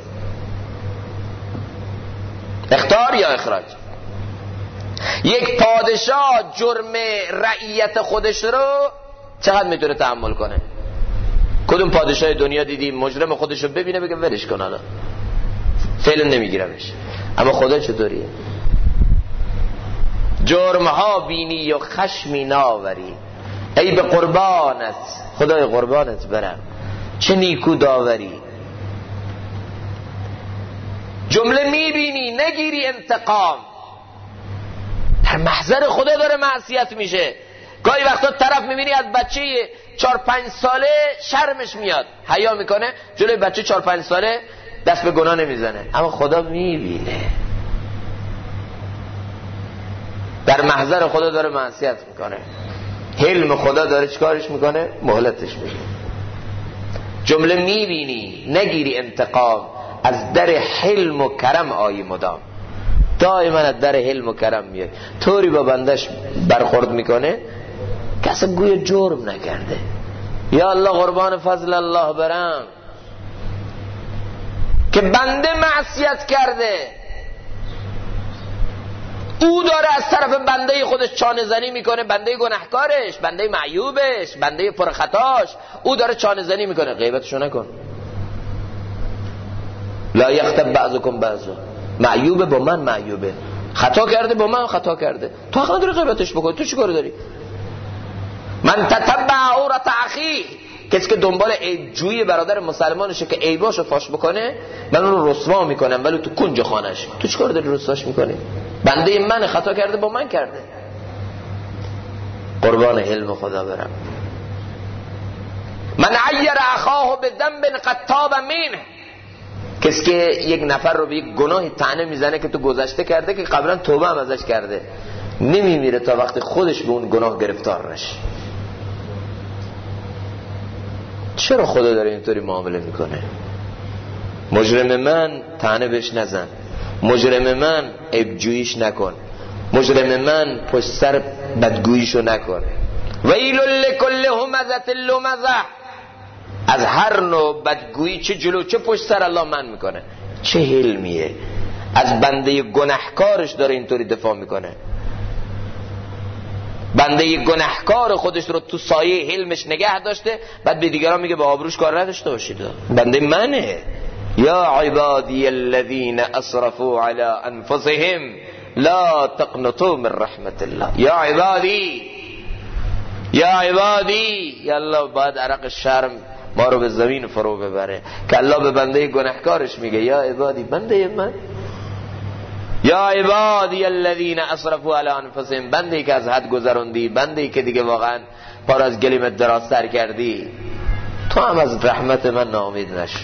اخطار یا اخراج. یک پادشاه جرم رعیت خودش رو چقدر میتونه تحمل کنه؟ کدوم پادشاه دنیا دیدی مجرم خودش رو ببینه بگه ولش کن حالا فعلا نمیگیرمش؟ اما خدا چطوریه؟ جرمها بینی و خشمی ناوری، ای به قربانت، خدای قربانت برم، چه نیکو داوری. جمله میبینی نگیری انتقام، در محضر خدا داره معصیت میشه. گاهی وقتا طرف میبینی از بچه 4-5 ساله شرمش میاد، حیا میکنه، جلوی بچه 4-5 ساله دست به گناه نمیزنه، اما خدا میبینه. در محضر خدا داره معصیت میکنه. حلم خدا داره چیکارش میکنه؟ مهلتش میده. جمله میبینی نگیری انتقام، از در حلم و کرم آیی مدام. دائما از در حلم و کرم میاد، طوری با بندش برخورد میکنه که اصلا گوی جرم نکرده. یا الله قربان فضل الله برم که بنده معصیت کرده، او داره از طرف بنده خودش چانه زنی میکنه، بنده گناهکارش، بنده معیوبش، بنده پرخطاش، او داره چانه زنی میکنه. غیبتشو نکن. لا یغتب بعضکم بعضا. معیوبه با من معیوبه، خطا کرده با من خطا کرده، تو حق نداری غیبتش بکنی. تو چی کار داری؟ من تتبع عورت اخی، کسی که دنبال عیبجویی برادر مسلمانشه که عیباشو فاش بکنه، من اون رو رسوا میکنم ولی تو کنج خانه‌اش. تو چیکار داری رسواش میکنی؟ بنده من خطا کرده با من کرده. قربان حلم خدا برم. من عیر اخاه بذنب قد تاب منه، کسی که یک نفر رو به یک گناهی طعنه میزنه که تو گذشته کرده که قبلا توبه هم ازش کرده، نمیمیره تا وقتی خودش به اون گناه گرفتار نشه. چرا خدا داره اینطوری معامله میکنه؟ مجرم من طعنه بهش نزن، مجرم من عیبجوییش نکن، مجرم من پشت سر بدگوییشو نکن. ویل لکل همزة لمزة، از هر نوع بدگویی چه جلو چه پشت سر الله من میکنه. چه حلمیه، از بنده گناهکارش داره اینطوری دفاع میکنه. بنده گناهکار خودش رو تو سایه حلمش نگه داشته، بعد به دیگران میگه به آبروش کار نداشته باشید، بنده منه. یا عبادی الذین اسرفوا علی انفسهم لا تقنطوا من رحمت الله. یا عبادی، یا عبادی، یا الله بعد عرق شرم ما رو به زمین فرو ببره که الله به بنده گناهکارش میگه یا عبادی، بنده من. یا عبادی الذین اسرفوا علی انفسهم، بنده که از حد گذروندی، بنده که دیگه واقعا پار از گلیمت دراز سر کردی، تو هم از رحمت من ناامید نشو.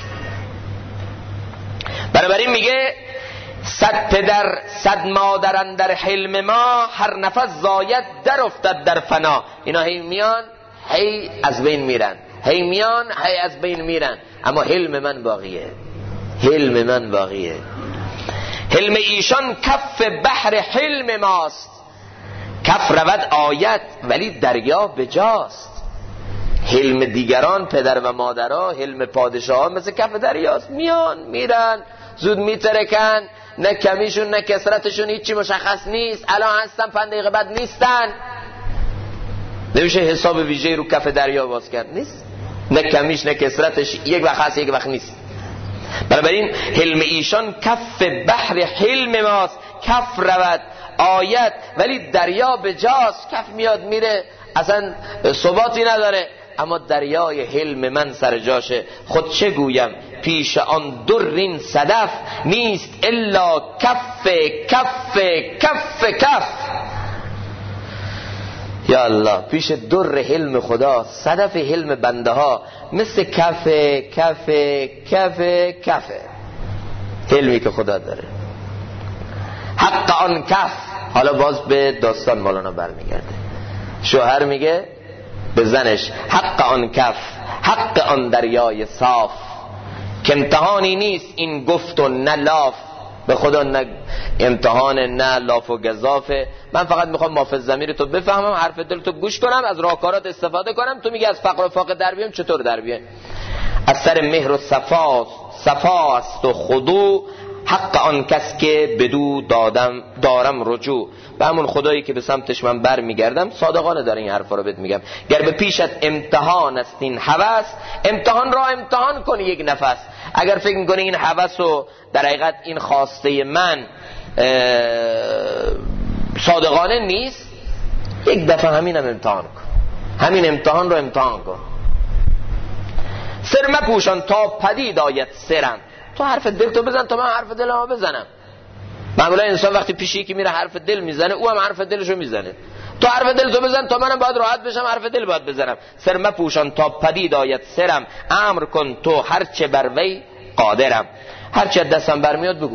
بنابراین میگه 100 پدر 100 مادر در حلم ما، هر نفس زاید در افتد در فنا. اینا هی میان هی از بین میرن، هی میان هی از بین میرن، اما حلم من باقیه، حلم من باقیه. حلم ایشان کف بحر حلم ماست، کف رود آید ولی دریا بجاست. حلم دیگران پدر و مادرها، حلم پادشاهان مثل کف دریاست، میان میرن زود میترکن، نه کمیشون نه کسرتشون هیچی مشخص نیست، الان هستن 5 دقیقه بعد نیستن. نمیشه حساب ویژه رو کف دریا باز کرد، نیست، نه کمیش نه کسرتش، یک وقت هست یک وقت نیست. بنابراین حلم ایشان کف بحر حلم ماست، کف رود آید ولی دریا به جاست. کف میاد میره اصلا ثباتی نداره، اما دریای حلم من سر جاشه. خود چه گویم پیش آن درین صدف، نیست الا کف کف کف کف. یا الله پیش در حلم خدا صدف حلم بنده ها مثل کف کف کف کف حلمی که خدا داره. حق آن کف. حالا باز به داستان مولانا برمیگرده. شوهر میگه به زنش حق آن کف، حق آن دریای صاف، که امتحانی نیست این گفت و نه لاف. به خدا نه امتحان نه لاف و گزافه. من فقط میخوام مافز ضمیر تو بفهمم، حرف دل تو گوش کنم، از راهکارات استفاده کنم. تو میگی از فقر و فاقه در بیام، چطور در بیام؟ از سر مهر و صفا است و خضوع، حق آن کس که بدو دارم رجوع. به همون خدایی که به سمتش من بر میگردم. صادقانه داره این حرفا رو بهت میگم. گر به پیشت امتحان است این هوس، امتحان را امتحان کنی یک نفس. اگر فکر میکنی این هوس و در حقیقت این خواسته من صادقانه نیست، یک دفعه همینم امتحان کن، همین امتحان رو امتحان کن. سر مپوشان تا پدید آید سرم. تو حرف دل تو بزن تا من حرف دلمو بزنم. معمولا انسان وقتی پیش یکی میره حرف دل میزنه، او هم حرف دلشو میزنه. تو حرف دل تو بزن تا منم باید راحت بشم، حرف دل باید بزنم. سر مپوشان تا پدید آید سرم، امر کن تو هرچه بر وی قادرم. هرچه دستم برمیاد بگو.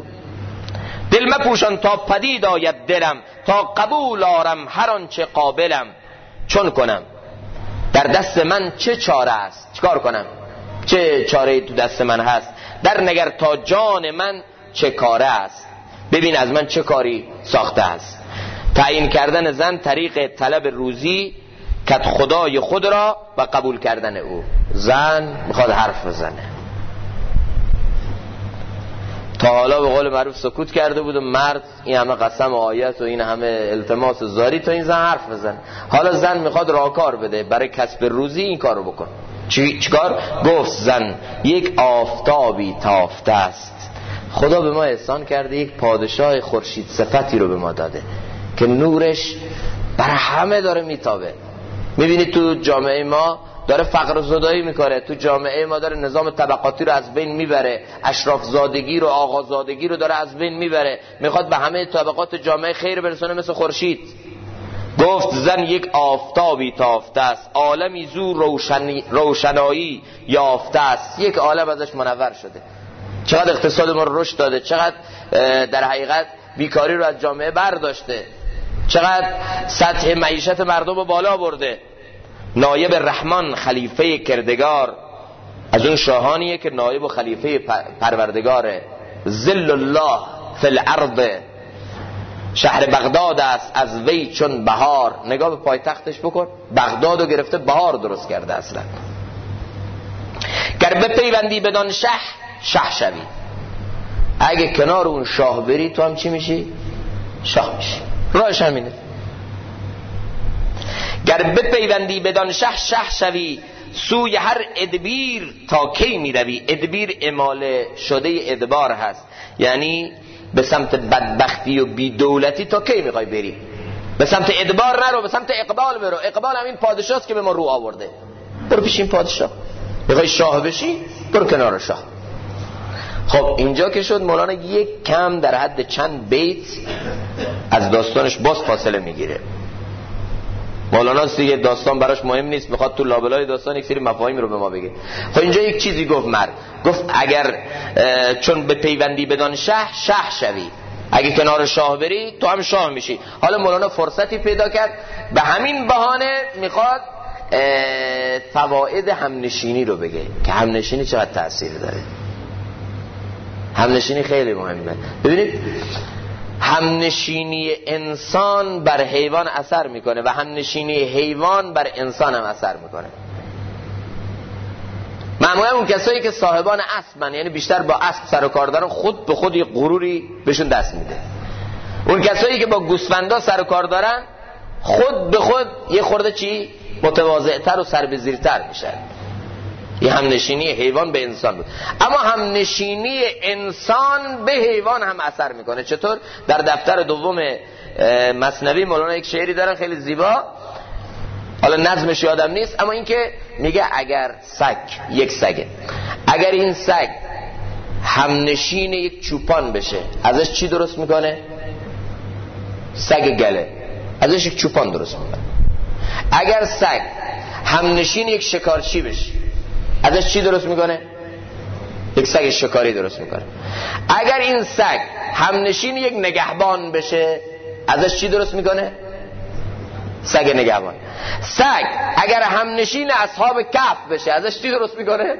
دل مپوشان تا پدید آید دلم، تا قبول آرم هر آنچه قابلم. چون کنم؟ در دست من چه چاره است؟ چیکار کنم؟ چه چاره تو دست من هست؟ در نگر تا جان من چه کاره است؟ ببین از من چه کاری ساخته است. تعیین کردن زن طریق طلب روزی، کت خدای خود را و قبول کردن او. زن میخواد حرف بزنه، تا حالا به قول معروف سکوت کرده بود و مرد این همه قسم و آیت و این همه التماس و زاری تا این زن حرف بزن. حالا زن میخواد راهکار بده برای کسب روزی، این کارو بکن. چیکار؟ گفت زن یک آفتابی تافته است. خدا به ما احسان کرده، یک پادشاه خورشید صفتی رو به ما داده که نورش بر همه داره میتابه. میبینید تو جامعه ما داره فقر زدایی میکنه، تو جامعه ما داره نظام طبقاتی رو از بین میبره، اشراف زادگی رو، آقا زادگی رو داره از بین میبره، میخواد به همه طبقات جامعه خیر برسونه مثل خورشید. گفت زن یک آفتابی تافته است، عالمی زو روشنایی یافته است. یک عالم ازش منور شده. چقدر اقتصاد ما رو رشد داده، چقدر در حقیقت بیکاری رو از جامعه برداشته، چقدر سطح معیشت مردم رو بالا برده. نایب رحمان خلیفه کردگار، از اون شاهانیه که نایب و خلیفه پروردگاره. ذل الله فی الارض، شهر بغداد است از وی چون بهار. نگاه به پایتختش بکن، بغداد رو گرفته بهار درست کرده. اصلا گر بپیوندی بدان شه شوی. اگه کنار اون شاه بری تو هم چی میشی؟ شاه میشی. راهش همینه. گر بپیوندی بدان شه شوی، سوی هر ادبیر تا کی می روی. ادبیر اماله شده ادبار هست، یعنی به سمت بدبختی و بیدولتی تا کی میخوای بری؟ به سمت ادبار نرو، به سمت اقبال برو. اقبال همین پادشاه است که به ما رو آورده. برو پیش این پادشاه. میخوای شاه بشی؟ برو کنار شاه. خب اینجا که شد، مولانا یک کم در حد چند بیت از داستانش باز فاصله میگیره. مولانا دیگه داستان براش مهم نیست، میخواد تو لابلای داستان یک سری مفاهیم رو به ما بگه. خب اینجا یک چیزی گفت مرد، گفت اگر چون به پیوندی بدان شه شوی، اگه کنار شاه بری تو هم شاه میشی. حالا مولانا فرصتی پیدا کرد، به همین بهانه میخواد فواید همنشینی رو بگه که همنشینی چقدر تأثیر داره. همنشینی خیلی مهمه. ببینید همنشینی انسان بر حیوان اثر میکنه و همنشینی حیوان بر انسان هم اثر میکنه. معمولا اون کسایی که صاحبان اسبن، یعنی بیشتر با اسب سر و کار دارن، خود به خود یه غروری بهشون دست میده. اون کسایی که با گوسفندا سر و کار دارن، خود به خود یه خورده چی متواضع‌تر و سربزیرتر میشن. یه همنشینی حیوان به انسان بود، اما همنشینی انسان به حیوان هم اثر میکنه. چطور؟ در دفتر دوم مثنوی مولانا یک شعری دارن خیلی زیبا، حالا نظمش یادم نیست، اما این که میگه اگر سگ، یک سگه، اگر این سگ همنشین یک چوپان بشه، ازش چی درست میکنه؟ سگ گله، ازش یک چوپان درست میکنه. اگر سگ همنشین یک شکارچی بشه، ازش چی درست میکنه؟ یک سگ شکاری درست میکنه. اگر این سگ همنشین یک نگهبان بشه، ازش چی درست میکنه؟ سگ نگهبان. سگ اگر همنشین اصحاب کهف بشه، ازش چی درست میکنه؟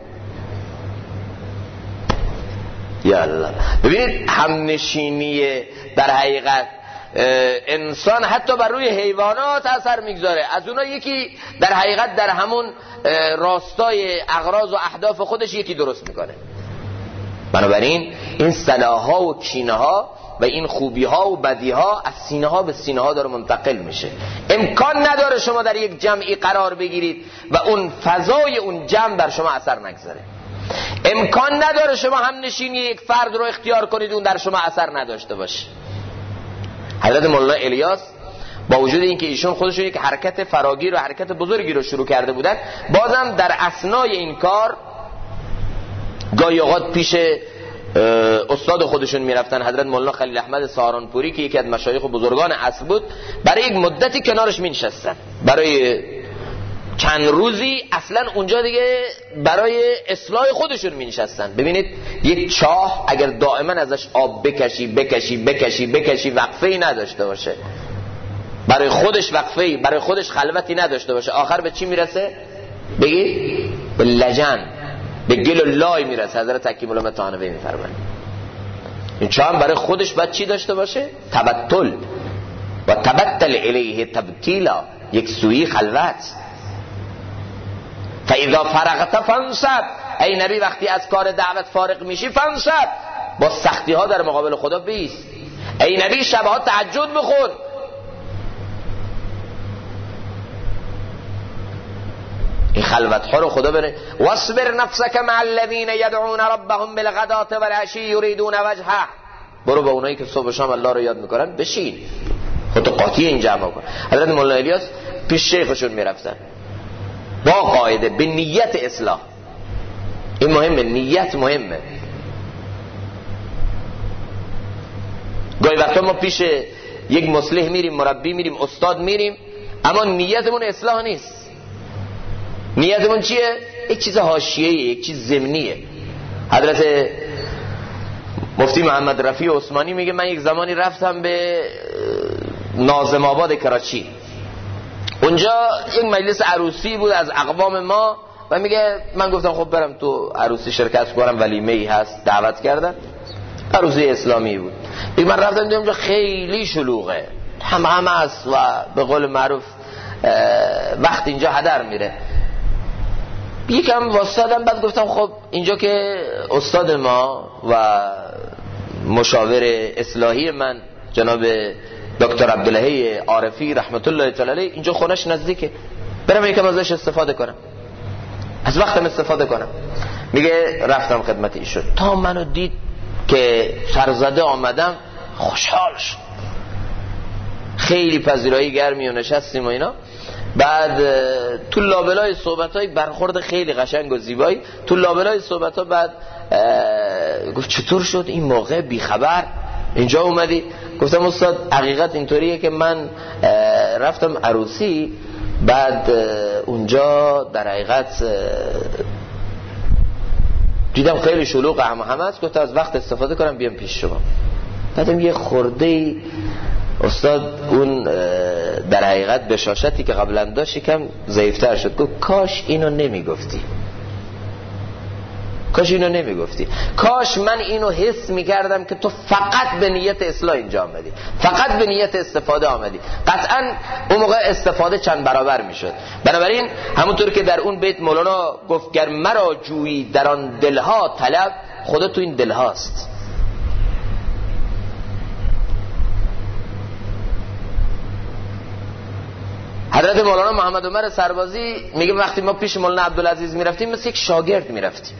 یالله. ببینید همنشینی در حقیقت انسان حتی بر روی حیوانات اثر میگذاره. از اونها یکی در حقیقت در همون راستای اغراض و اهداف خودش یکی درست میکنه. بنابراین این صلاح‌ها و کینه‌ها و این خوبی‌ها و بدی‌ها از سینه‌ها به سینه‌ها داره منتقل میشه. امکان نداره شما در یک جمعی قرار بگیرید و اون فضای اون جمع بر شما اثر نگذاره. امکان نداره شما همنشینی یک فرد رو اختیار کنید اون در شما اثر نداشته باشه. حضرت مولانا الیاس با وجود اینکه ایشون خودشون یک حرکت فراگیر و حرکت بزرگی رو شروع کرده بودن، بازم در اثنای این کار گاهی اوقات پیش استاد خودشون میرفتن، حضرت مولانا خلیل احمد سهارانپوری که یکی از مشایخ و بزرگان عصر بود، برای یک مدتی کنارش مینشستن، برای چند روزی اصلا اونجا دیگه برای اصلاح خودشون مینشستن. ببینید یک چاه اگر دائما ازش آب بکشی وقفه‌ای نداشته باشه، برای خودش وقفه‌ای، برای خودش خلوتی نداشته باشه، آخر به چی میرسه؟ بگی به لجن، به گل و لای میرسه. حضرت حکیم الامه طحاوی میفرمایند این چون برای خودش باید چی داشته باشه؟ تبتل و تبتل الیه تبتیلا، یک سوی خلوت. فاذا فرغت فانصب، ای نبی وقتی از کار دعوت فارغ میشی فانصب، با سختی ها در مقابل خدا بیست. ای نبی شبها تهجد بخون. این خلوت ها رو خدا بره. واصبر نفسک مع الذین یدعون ربهم بالغداة والعشی یریدون وجهه، برو با اونایی که صبح و شام الله رو یاد میکنن بشین، خودت قاطی این جمع کن. حضرت مولانا الیاس پیش شیخشون میرفتن با قاعده به نیت اصلاح. این مهمه، نیت مهمه. گاهی وقتا ما پیش یک مصلح میریم، مربی میریم، استاد میریم، اما نیتمون اصلاح نیست. نیتمون چیه؟ یک چیز حاشیه‌ای، یک چیز ضمنیه. حضرت مفتی محمد رفیع عثمانی میگه من یک زمانی رفتم به ناظم آباد کراچی، اونجا یک مجلس عروسی بود از اقوام ما و میگه من گفتم خب برم تو عروسی شرکت کنم، ولیمه ای هست دعوت کردن، عروسی اسلامی بود. میگه من رفتم دیدم اونجا خیلی شلوغه، همه است و به قول معروف وقت اینجا هدر میره. یکم واسطادم، بعد گفتم خب اینجا که استاد ما و مشاور اصلاحی من جناب دکتر عبداللهی عارفی رحمت الله تعالی علیه اینجا خونش نزدیکه، برم یکم ازش استفاده کنم، از وقتم استفاده کنم. میگه رفتم خدمت ایشون، تا منو دید که سرزده آمدم خوشحال شد. خیلی پذیرایی گرمی و نشستیم و اینا. بعد تو لابلای صحبت‌های برخورد خیلی قشنگ و زیبایی تو لابلای صحبت‌ها، بعد گفت چطور شد این موقع بی خبر اینجا اومدی؟ گفتم استاد حقیقت اینطوریه که من رفتم عروسی، بعد اونجا در حقیقت دیدم خیلی شلوغ همه است، گفتم از وقت استفاده کنم بیام پیش شما. بعدم یه خورده استاد اون در حقیقت بشاشتی که قبلا داشت یکم ضعیفتر شد. گفت کاش اینو نمیگفتی، کاش اینو نمیگفتی، کاش من اینو حس میکردم که تو فقط به نیت اصلاح اینجا آمدی، فقط به نیت استفاده آمدی. قطعا اون موقع استفاده چند برابر میشد. بنابراین همونطور که در اون بیت مولانا گفت گر مرا جویی در آن دلها طلب، خدا تو این دلهاست. حضرت مولانا محمد عمر سربازی میگه وقتی ما پیش مولانا عبدالعزیز میرفتیم مثل یک شاگرد میرفتیم،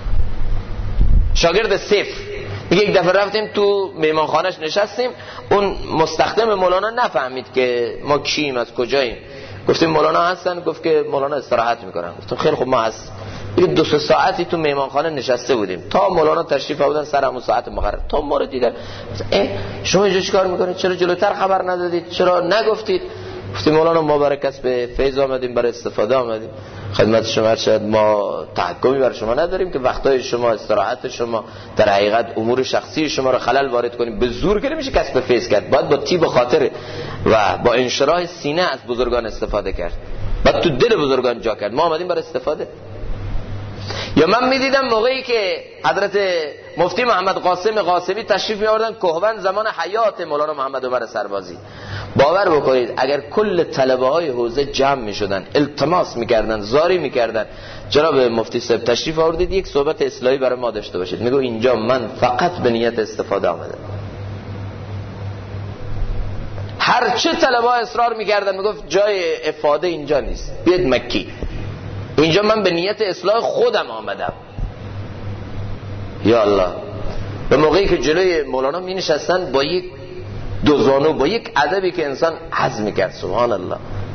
شاگرد صفر. میگه یک دفعه رفتیم تو میمانخانهش نشستیم، اون مستخدم مولانا نفهمید که ما کیم، از کجاییم. گفتیم مولانا هستن؟ گفت که مولانا استراحت میکنن. گفتم خیلی خوب ما هست. دیگه 2-3 ساعتی تو میمانخانه نشسته بودیم تا مولانا تشریف آوردن سر همون ساعت مقرر، تا ما رو دیدن شما اینجا چیکار میکنید؟ چرا جلوتر خبر ندادید؟ چرا نگفتید؟ گفتیم مولانا ما برای کسب فیض آمدیم، برای استفاده آمدیم خدمت شما. شاید ما تحکمی بر شما نداریم که وقتای شما، استراحت شما، در حقیقت امور شخصی شما رو خلل وارد کنیم. به زور که نمیشه کسب فیض کرد، باید با طیب خاطر و با انشراح سینه از بزرگان استفاده کرد، باید تو دل بزرگان جا کرد. ما آمدیم برای استفاده. یا من میدیدم موقعی که حضرت مفتی محمد قاسم قاسمی تشریف می‌آوردن کهوان زمان حیات مولانا محمد عمر سربازی، باور بکنید اگر کل طلبه های حوزه جمع می‌شدن التماس می‌کردن، زاری می‌کردن جناب مفتی صاحب تشریف آوردید یک صحبت اصلاحی برای ما داشته باشید. میگو اینجا من فقط به نیت استفاده آمدم. هر چه طلبه اصرار می‌کردن، میگفت جای افاده اینجا نیست، بیاید مکی، اینجا من به نیت اصلاح خودم آمدم. یا الله، به موقعی که جلوی مولانا می نشستن با یک دوزانو، با یک ادبی که انسان حظ میکرد. سبحان الله،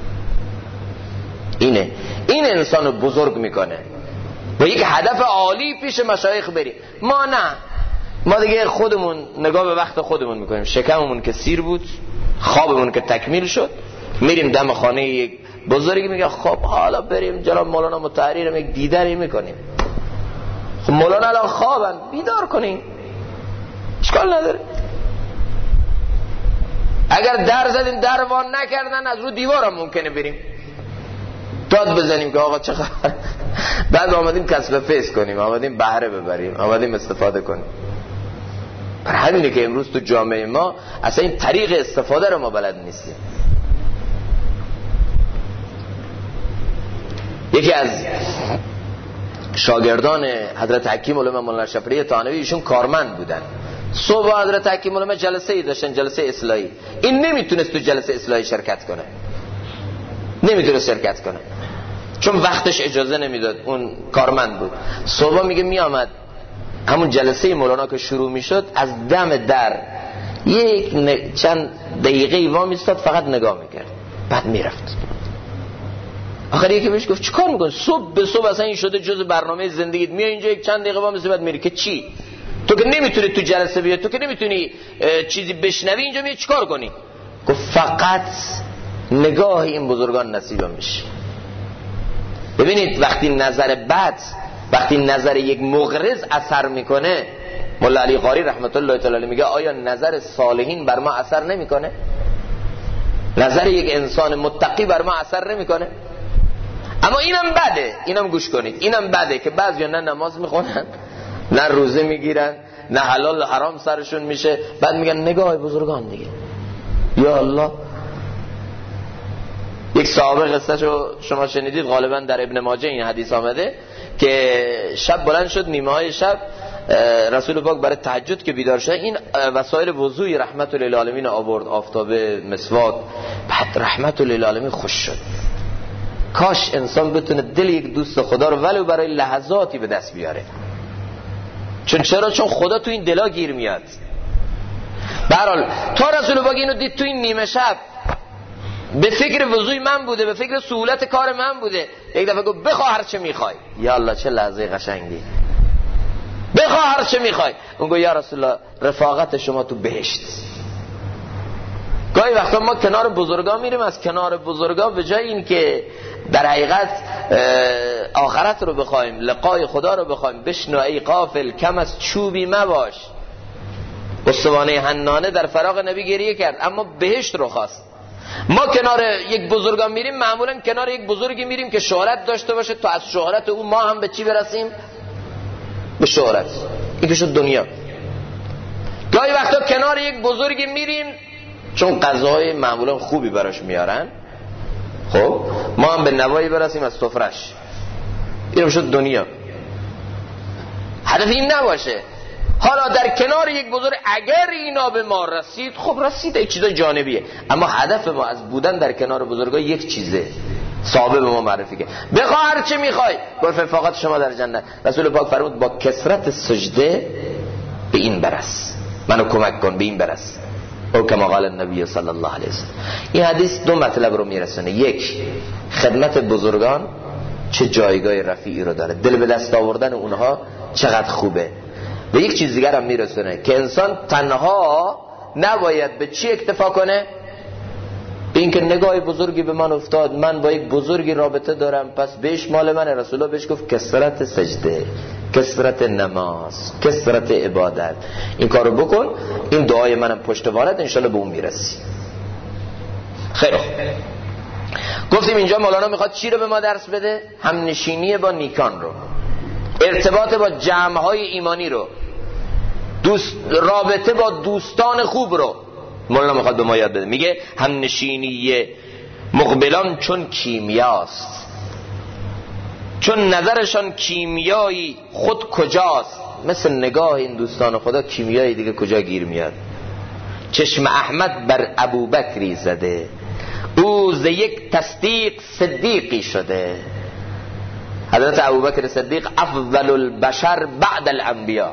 این انسانو بزرگ میکنه. با یک هدف عالی پیش مشایخ بریم. ما نه، ما دیگه خودمون نگاه به وقت خودمون میکنیم. شکممون که سیر بود، خوابمون که تکمیل شد، میریم دم خانه یک بزرگی، میگه خب حالا بریم جناب مولانا مطهری رو یک دیداری میکنیم. خب مولانا الان خوابن، بیدار کنیم، اشکال نداره. اگر در زدیم در وان نکردن از رو دیوار هم ممکنه بریم داد بزنیم که آقا چه خبر. بعد آمدیم کسب فیض کنیم، آمدیم بهره ببریم، آمدیم استفاده کنیم. پر همینه که امروز تو جامعه ما اصلا این طریق استفاده رو ما بلد نیستیم. یکی از شاگردان حضرت حکیم علامه مولانا شفیعی تانوی، ایشون کارمند بودن. صبح حضرت حکیم علامه جلسه ای داشتن، جلسه اصلاحی. این نمیتونست تو جلسه اصلاحی شرکت کنه، نمیتونست شرکت کنه چون وقتش اجازه نمیداد. اون کارمند بود. صبح میگه میامد همون جلسه مولانا که شروع میشد، از دم در چند دقیقه وا میستاد، فقط نگاه میکرد، بعد میرفت. آخر یکی بهش گفت چیکار میکنی؟ صبح به صبح اصلا این شده جز برنامه زندگیت، میای اینجا یک چند دقیقه وا میستی بعد میری. که چی؟ تو که نمیتونی تو جلسه بیای، تو که نمیتونی چیزی بشنوی، اینجا میای چیکار کنی؟ گفت فقط نگاه این بزرگان نصیبم میشه. ببینید وقتی نظر بد، وقتی نظر یک مغرض اثر میکنه، مولا علی قاری رحمت الله تعالی علیه میگه آیا نظر صالحین بر ما اثر نمیکنه؟ نظر یک انسان متقی بر ما اثر نمیکنه؟ اما اینم بده، اینم گوش کنید، اینم بده که بعضیا نه نماز میخونن، نه روزه میگیرن، نه حلال و حرام سرشون میشه، بعد میگن نگاه بزرگان دیگه. یا الله. یک صحابه قصهشو شما شنیدید، غالبا در ابن ماجه این حدیث آمده که شب بلند شد، نیمه های شب رسول پاک برای تهجد که بیدار شد، این وسایل وضوی رحمت للعالمین آورد، آفتابه، مسواک. بعد رحمت للعالمین خوش شد. کاش انسان بتونه دل یک دوست خدا رو ولو برای لحظاتی به دست بیاره. چرا؟ چون خدا تو این دلا گیر میاد. به هر حال تا رسول پاک اینو دید تو این نیمه شب، به فکر وضوی من بوده، به فکر سهولت کار من بوده. یک دفعه گفت بخواه هر چه میخوای. یا الله چه لحظه قشنگی. بخواه هر چه میخوای. اون گفت یا رسول الله رفاقت شما تو بهشت. گاهی وقتا ما کنار بزرگان میریم، از کنار بزرگان به جای این که در حقیقت آخرت رو بخوایم، لقای خدا رو بخوایم، بشنو ای غافل کم از چوبی مباش. استوانه حنانه در فراق نبی گریه کرد اما بهشت رو خواست. ما کنار یک بزرگان میریم، معمولا کنار یک بزرگی میریم که شهرت داشته باشه تا از شهرت او ما هم به چی برسیم؟ به شهرت. این که شد دنیا. گاهی وقتا کنار یک بزرگی میریم چون غذاهای معمولا خوبی براش میارن، خب ما هم به نوایی برسیم از سفرش. این شد دنیا. هدف این نباشه. حالا در کنار یک بزرگ اگر اینا به ما رسید، خب رسید، یک چیز جانبیه، اما هدف ما از بودن در کنار بزرگا یک چیزه، صحابه به ما معرفی که بخواه هر چه میخوای، گفت رفاقت شما در جنت. رسول پاک فرمود با کثرت سجده به این برس، منو کمک کن به این برس، او کما قال النبی صلی الله علیه وسلم. این حدیث دو مطلب رو میرسونه. یک، خدمت بزرگان چه جایگاه رفیعی رو داره، دل به دست آوردن اونها چقدر خوبه. به یک چیز دیگر هم میرسونه که انسان تنها نباید به چی اکتفا کنه؟ به این که نگاه بزرگی به من افتاد، من با یک بزرگی رابطه دارم، پس بهش مال منه. رسول الله بهش گفت کثرت سجده، کثرت نماز، کثرت عبادت، این کارو بکن، این دعای منم پشتوانت، انشالله به اون میرسی. خیلی خوب. گفتیم اینجا مولانا میخواد چی رو به ما درس بده؟ هم نشینی با نیکان رو، ارتباط با جمعهای ایمانی رو، رابطه با دوستان خوب رو مولانا میخواد به ما یاد بده. میگه هم نشینی مقبلان چون کیمیاست، چون نظرشان کیمیایی خود کجاست. مثل نگاه این دوستان خدا کیمیایی دیگه کجا گیر میاد. چشم احمد بر ابوبکری زده، او ز یک تصدیق صدیقی شده. حضرت ابوبکر صدیق افضل البشر بعد الانبیاء.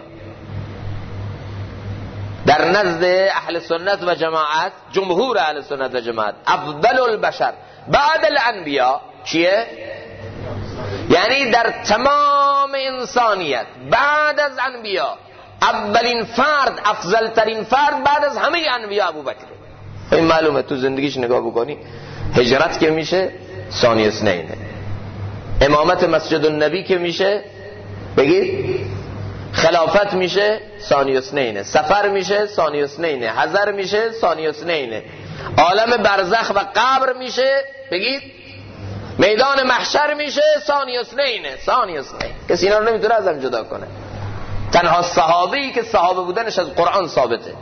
در نزد اهل سنت و جماعت، جمهور اهل سنت و جماعت، افضل البشر بعد الانبیاء چیه؟ یعنی در تمام انسانیت بعد از انبیاء اولین فرد، افضل ترین فرد بعد از همه انبیاء ابوبکر. این معلومه، تو زندگیش نگاه بکنی، هجرت که میشه ثانی اثنینه، امامت مسجد النبی که میشه بگید خلافت میشه ثانی اثنینه، سفر میشه ثانی اثنینه، حضر میشه ثانی اثنینه، عالم برزخ و قبر میشه، بگید میدان محشر میشه، ثانی اثنینه. کسی اینا رو نمیتونه ازم جدا کنه. تنها صحابه‌ای که صحابه بودنش از قرآن ثابته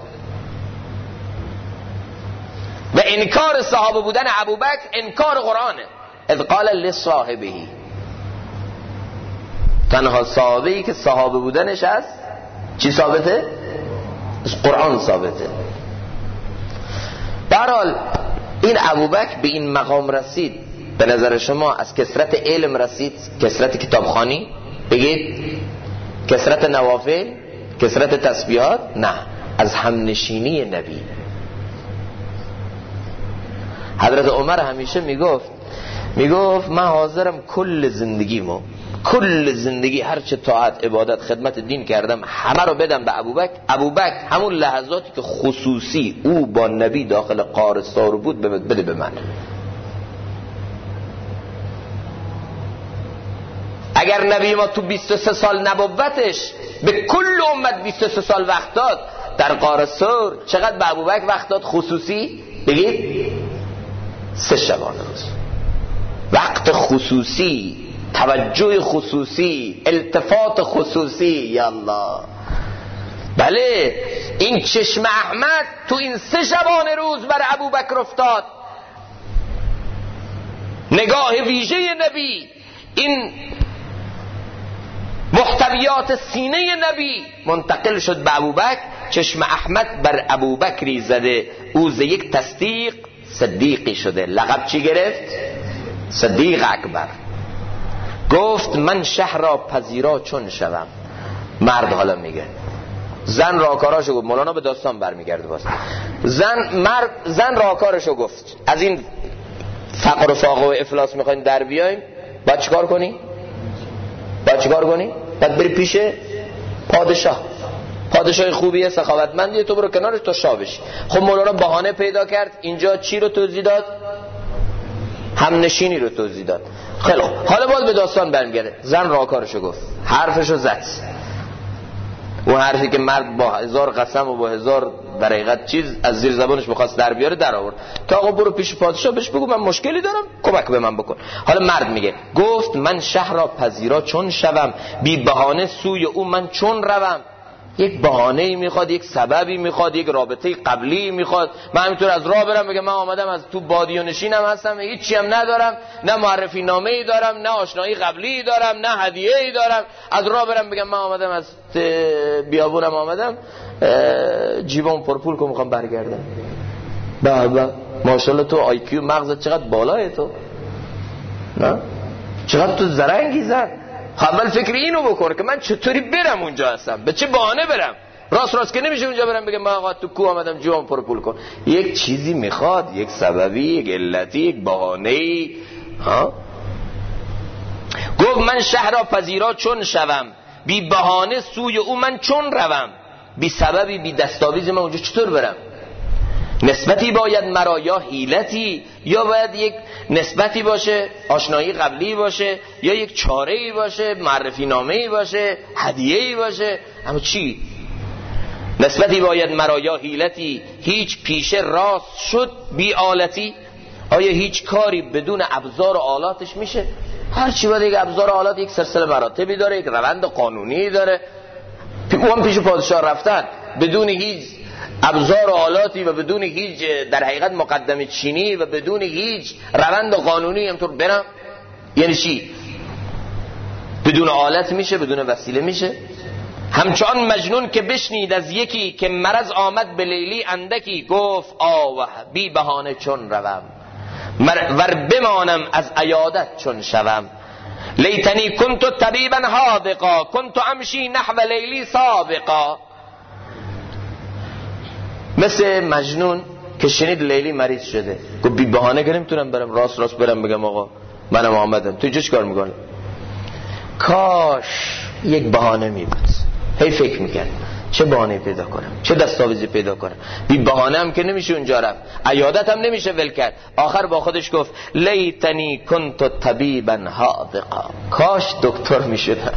و انکار صحابه بودن ابوبکر انکار قرآنه. اذ قال لصاحبه، تنها صحابه‌ای که صحابه بودنش از چی ثابته؟ از قرآن ثابته. به هر حال این ابوبکر به این مقام رسید، به نظر شما از کثرت علم رسید، کثرت کتابخوانی، بگید کثرت نوافل، کثرت تسبیحات؟ نه، از همنشینی نبی. حضرت عمر همیشه میگفت من حاضرم کل زندگی هر چه طاعت، عبادت، خدمت دین کردم همه رو بدم به ابوبکر. ابوبکر همون لحظاتی که خصوصی او با نبی داخل غار ثور بود بده به من. اگر نبی ما تو 23 سال نبوتش به کل امت 23 سال وقت داد، در غار ثور چقدر به ابوبکر وقت داد خصوصی؟ بگید 3 شبانه روز وقت خصوصی، توجه خصوصی، التفات خصوصی. یا الله، بله این چشم احمد تو این 3 شبانه روز بر ابوبکر افتاد. نگاه ویژه نبی، این محتویات سینه نبی منتقل شد به ابوبکر. چشم احمد بر ابوبکری زده، او ز یک تصدیق صدیقی شده. لقب چی گرفت؟ صدیق اکبر. گفت من شهر را پذیرا چون شوم. مرد حالا میگه، زن راکاراشو گفت. مولانا به داستان برمیگرده باز. زن راکارشو گفت. از این فقر و فاقه و افلاس میخواین در بیایم، باید چیکار کنی؟ باید بری پیش پادشاه خوبیه، سخاوتمندیه، تو برو کنارش تا شاه بشی. خب مولانا بهانه پیدا کرد. اینجا چی رو توضیح داد؟ همنشینی رو توضیح داد. خیلی خوب، حالا باز به داستان برمیگرده. زن راکارشو گفت، حرفشو زد. اون حرفی که مرد با 1000 قسم و با 1000 در حقیقت چیز از زیر زبانش می‌خواست در بیاره در آورد. تا آقا برو پیش پادشاه بهش بگو من مشکلی دارم، کمک به من بکن. حالا مرد میگه، گفت من شهر را پذیرا چون شوم، بی بهانه سوی او من چون روم. یک بهانه‌ای میخواد، یک سببی میخواد، یک رابطه قبلی میخواد. من همینطور از راه برم بگم من آمدم از تو بادی و نشینم هستم، هیچی هم ندارم، نه معرفی نامه‌ای دارم، نه آشنایی قبلی دارم، نه هدیه‌ای دارم. از راه برم بگم من آمدم از بیابونم، آمدم جیبم پرپول که میخوام برگردم. بابا ماشاءالله تو آی کیو مغزت چقدر بالاه، تو نه چقدر تو زرنگی زن. اول فکر اینو بکن که من چطوری برم اونجا هستم، به چه بهانه برم. راست که نمیشه اونجا برم بگم من آقا تو کوه آمدم جوام پرپول کن. یک چیزی میخواد، یک سببی، یک علتی، یک بهانه‌ای. گفت من شهر را پذیرا چون شوم، بی بهانه سوی او من چون روم. بی سببی، بی دستاویزی من اونجا چطور برم؟ نسبتی باید مرا یا حیلتی، یا باید یک نسبتی باشه، آشنایی قبلی باشه، یا یک چاره‌ای باشه، معرفی نامه‌ای باشه، هدیه‌ای باشه. اما چی؟ نسبتی باید مرا یا حیلتی، هیچ پیشه راست شد بی آلتی. آیا هیچ کاری بدون ابزار و آلاتش میشه؟ هر چی باید یک ابزار و آلات، یک سلسله مراتبی داره، یک روند قانونی داره. اون پیش پادشاه رفتن بدون هیچ ابزار و آلاتی و بدون هیچ در حقیقت مقدمه چینی و بدون هیچ روند قانونی همطور برم، یعنی چی؟ بدون آلت میشه، بدون وسیله میشه. همچنان مجنون که بشنید از یکی، که مرض آمد به لیلی اندکی، گفت آوه بی بهانه چون روم، ور بمانم از عیادت چون شوم. لیتنی کنت طبیبا حاذقا، کنت امشی نحو لیلی سابقا. مثل مجنون که شنید لیلی مریض شده، گفت بی بهانه که نمیتونم برم، راست برم بگم آقا منم آمدم. تو چه کار میکنی؟ کاش یک بهانه می بود. هی فکر میکرد چه بهانه پیدا کنم، چه دستاویزی پیدا کنم. بی بهانه هم که نمیشه اونجا رفت، عیادت هم نمیشه ول کرد. آخر با خودش گفت لیتنی کنت طبیبا حاذقا، کاش دکتر میشدم.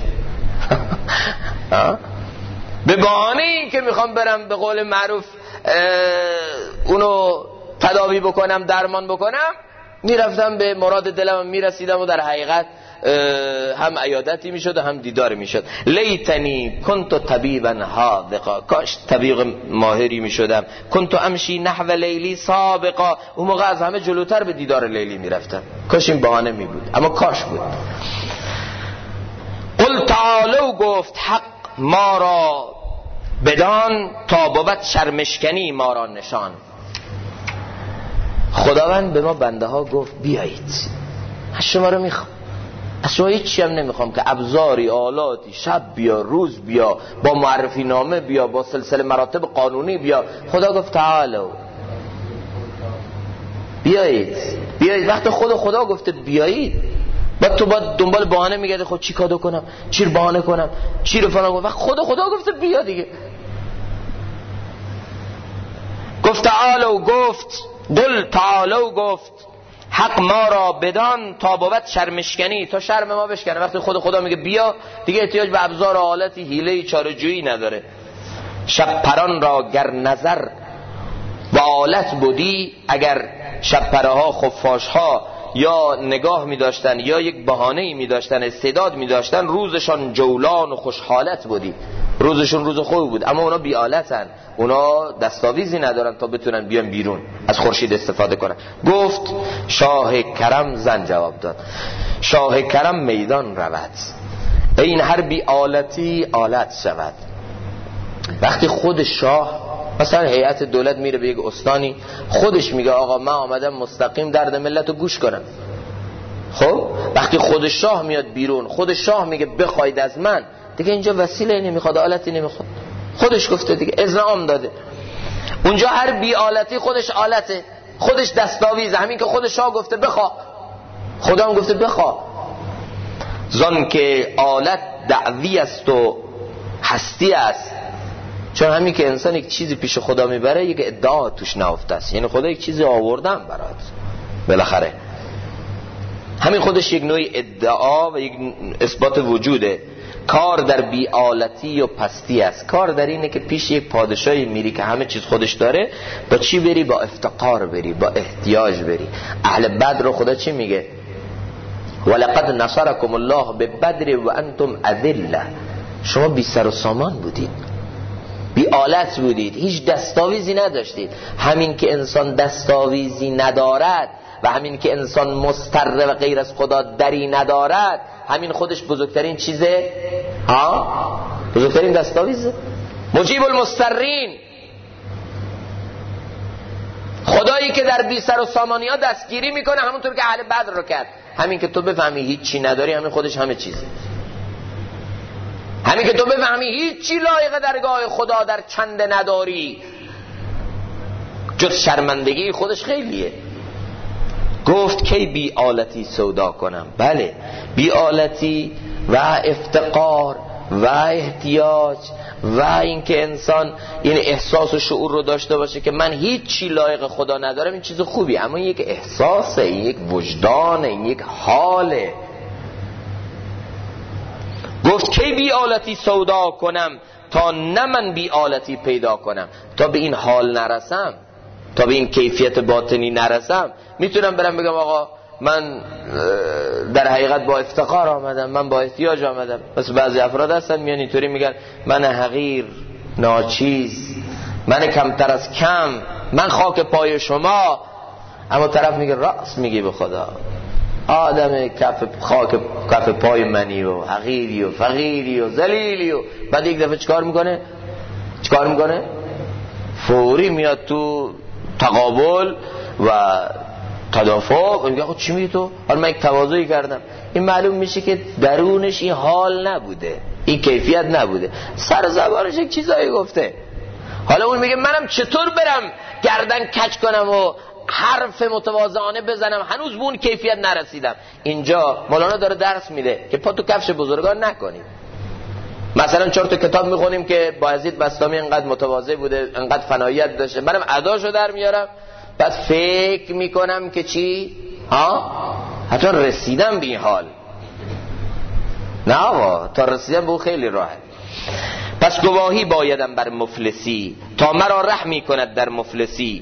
به بهانه این که میخوام برم به قول معروف اونو تداوی بکنم، درمان بکنم، میرفتم به مراد دلم میرسیدم و در حقیقت هم عیادتی میشد و هم دیدار میشد. لیتنی کنت طبیبا حاذقا، کاش طبیب ماهری میشدم. کنت امشی نحو لیلی سابقا، اون موقع از همه جلوتر به دیدار لیلی میرفتم. کاش این بهانه می بود، اما کاش بود. قل تعالو، گفت حق ما را بدان، تا بود شرمشکنی ما را نشان. خداوند به ما بنده ها گفت بیایید، از شما رو میخوام، از شما هیچی هم نمیخوام که ابزاری، آلاتی، شب بیا، روز بیا، با معرفی نامه بیا، با سلسله مراتب قانونی بیا. خدا گفت تعالو، بیایید. بیایید وقت خدا گفته بیایید، بعد تو باید دنبال بهانه میگردی خود چی کادو کنم، چی رو بهانه کنم، چی رو فلان کنم. وقت خدا گفته بیا دیگه. گفت تعالو، گفت قل تعالو، گفت حق ما را بدان، تا بود شرمشکنی، تا شرم ما بشکنه. وقتی خدا میگه بیا دیگه احتیاج به ابزار و آلتی، حیله چاره‌جویی نداره. شب پران را گر نظر و آلت بودی، اگر شب پرها، خفاش ها یا نگاه می داشتن یا یک بهانه‌ای می داشتن، استعداد می داشتن، روزشان جولان و خوشحالت بودی. روزشون روز خوبی بود، اما اونا بی‌آلتن، اونا دستاویزی ندارن تا بتونن بیان بیرون از خورشید استفاده کنن. گفت شاه کرم، زن جواب داد شاه کرم میدان رود، این هر بی‌آلتی آلت شود. وقتی خود شاه، مثلا هیئت دولت میره به یک استانی، خودش میگه آقا من آمدم مستقیم درد ملت رو گوش کنم. خب وقتی خود شاه میاد بیرون، خود شاه میگه بخواید از من، دیگه اینجا وسیله نمیخواد، آلتی نمیخواد. خودش گفته دیگه، اذعان داده. اونجا هر بی آلتی خودش آلته، خودش دستاویزه. همین که خود شاه گفته بخوا، خدا هم گفته بخوا. زان که آلت دعوی است و هستی است. چون همین که انسان یک چیزی پیش خدا میبره، یک ادعا توش نهفته است، یعنی خدا یک چیزی آوردم برات بالاخره. همین خودش یک نوعی ادعا و یک اثبات وجوده. کار در بی‌آلتی و پستی است. کار در اینه که پیش یک پادشاهی میری که همه چیز خودش داره، با چی بری؟ با افتقار بری، با احتیاج بری. اهل بدر رو خدا چی میگه؟ ولقد نصرکم الله ببدر و انتم اذله. شما بی سر و سامان بودید، بی آلت بودید، هیچ دستاویزی نداشتید. همین که انسان دستاویزی ندارد و همین که انسان مستر و غیر از خدا دری ندارد، همین خودش بزرگترین چیزه، بزرگترین دستاویزه. مجیب المسترین، خدایی که در بی سر و سامانی ها دستگیری میکنه، همونطور که اهل بدر رو کرد. همین که تو بفهمی هیچ چی نداری، همین خودش همه چیزه. همین که تو بفهمی هیچ چی لایق درگاه خدا در چند نداری جز شرمندگی، خودش خیلیه. گفت کی بی آلتی سودا کنم. بله، بی آلتی و افتقار و احتیاج و اینکه انسان این احساس و شعور رو داشته باشه که من هیچ چی لایق خدا ندارم، این چیز خوبی، اما این یک احساسه، این یک وجدانه، این یک حاله. گفت کی بی آلتی سودا کنم، تا نه من بی آلتی پیدا کنم. تا به این حال نرسم، تا به این کیفیت باطنی نرسم، میتونم برم بگم آقا من در حقیقت با افتقار آمدم، من با احتیاج آمدم. مثل بعضی افراد هستن میان اینطوری میگن من حقیر، ناچیز، من کمتر از کم، من خاک پای شما. اما طرف میگه راست میگی به خدا، آدم خاک کف پای منی و حقیری و فقیری و ذلیلی. و بعد یک دفعه چیکار میکنه؟ فوری میاد تو تقابل و تدافع و میگه خود چی میگی تو؟ حالا من یک تواضعی کردم. این معلوم میشه که درونش این حال نبوده، این کیفیت نبوده، سر زبانش یک چیزایی گفته. حالا اون میگه منم چطور برم گردن کج کنم و حرف متواضعانه بزنم، هنوز به اون کیفیت نرسیدم. اینجا مولانا داره درس میده که پا تو کفش بزرگان نکنیم. مثلا 4 تا کتاب میخونیم که بایزید بسطامی انقدر متواضع بوده، انقدر فناییت داشته، منم اداشو در میارم، بعد فکر میکنم که چی؟ حتی رسیدم به این حال. نه آقا، تا رسیدم به اون خیلی راحت. پس گواهی بایدم بر مفلسی، تا مرا رحمی کند در مفلسی.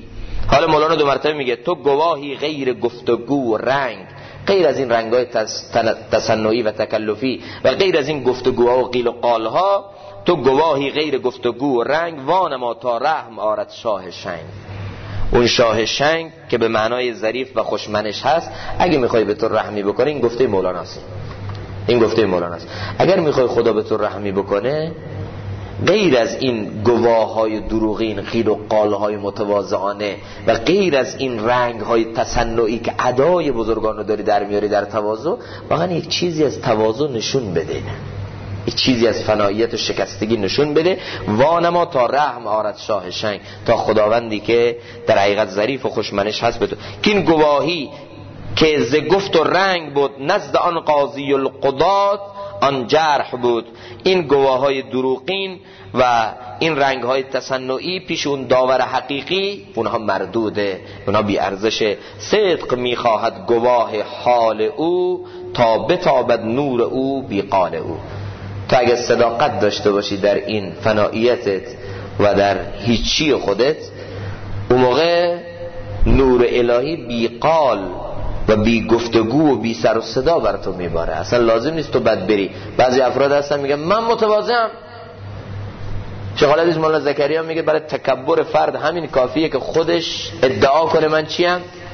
حالا مولانا دو مرتبه میگه تو گواهی غیر گفتگو و رنگ، غیر از این رنگ‌های تصنعی و تکلفی و غیر از این گفتگوها و قیل و قالها، تو گواهی غیر گفتگو و رنگ، وانما تا رحم آرد شاه شنگ. اون شاه شنگ که به معنای ظریف و خوشمنش هست، اگه میخوای به تو رحمی بکنه، این گفته مولاناست، این گفته مولاناست، اگر میخوای خدا به تو رحمی بکنه، غیر از این گواههای دروغین، قیل و قالهای متواضعانه و غیر از این رنگهای تصنعی که ادای بزرگان رو داری در میاری در تواضع، واقعا یک چیزی از تواضع نشون بده، یک چیزی از فناییت و شکستگی نشون بده. وانما تا رحم آرد شاه شنگ، تا خداوندی که در حقیقت ظریف و خوشمنش هست به تو. که این گواهی که ز گفت و رنگ بود، نزد آن قاضی القضات آن جرح بود. این گواهای دروغین و این رنگهای تصنعی پیش اون داور حقیقی اونها مردوده، اونها بی ارزشه. صدق میخواهد گواه حال او، تا بتابد نور او بی قال او. تو اگه صداقت داشته باشی در این فناییتت و در هیچی خودت، اون موقع نور الهی بی قال و بی گفتگو و بی سر و صدا بر تو میباره. اصلا لازم نیست تو بد بری. بعضی افراد هستن میگن من متواضعم. شیخ الحدیث مولانا زکریا میگه برای تکبر فرد همین کافیه که خودش ادعا کنه من چیم.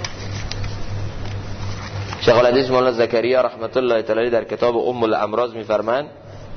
شیخ الحدیث مولانا زکریا رحمت الله تعالی در کتاب ام الامراض میفرمایند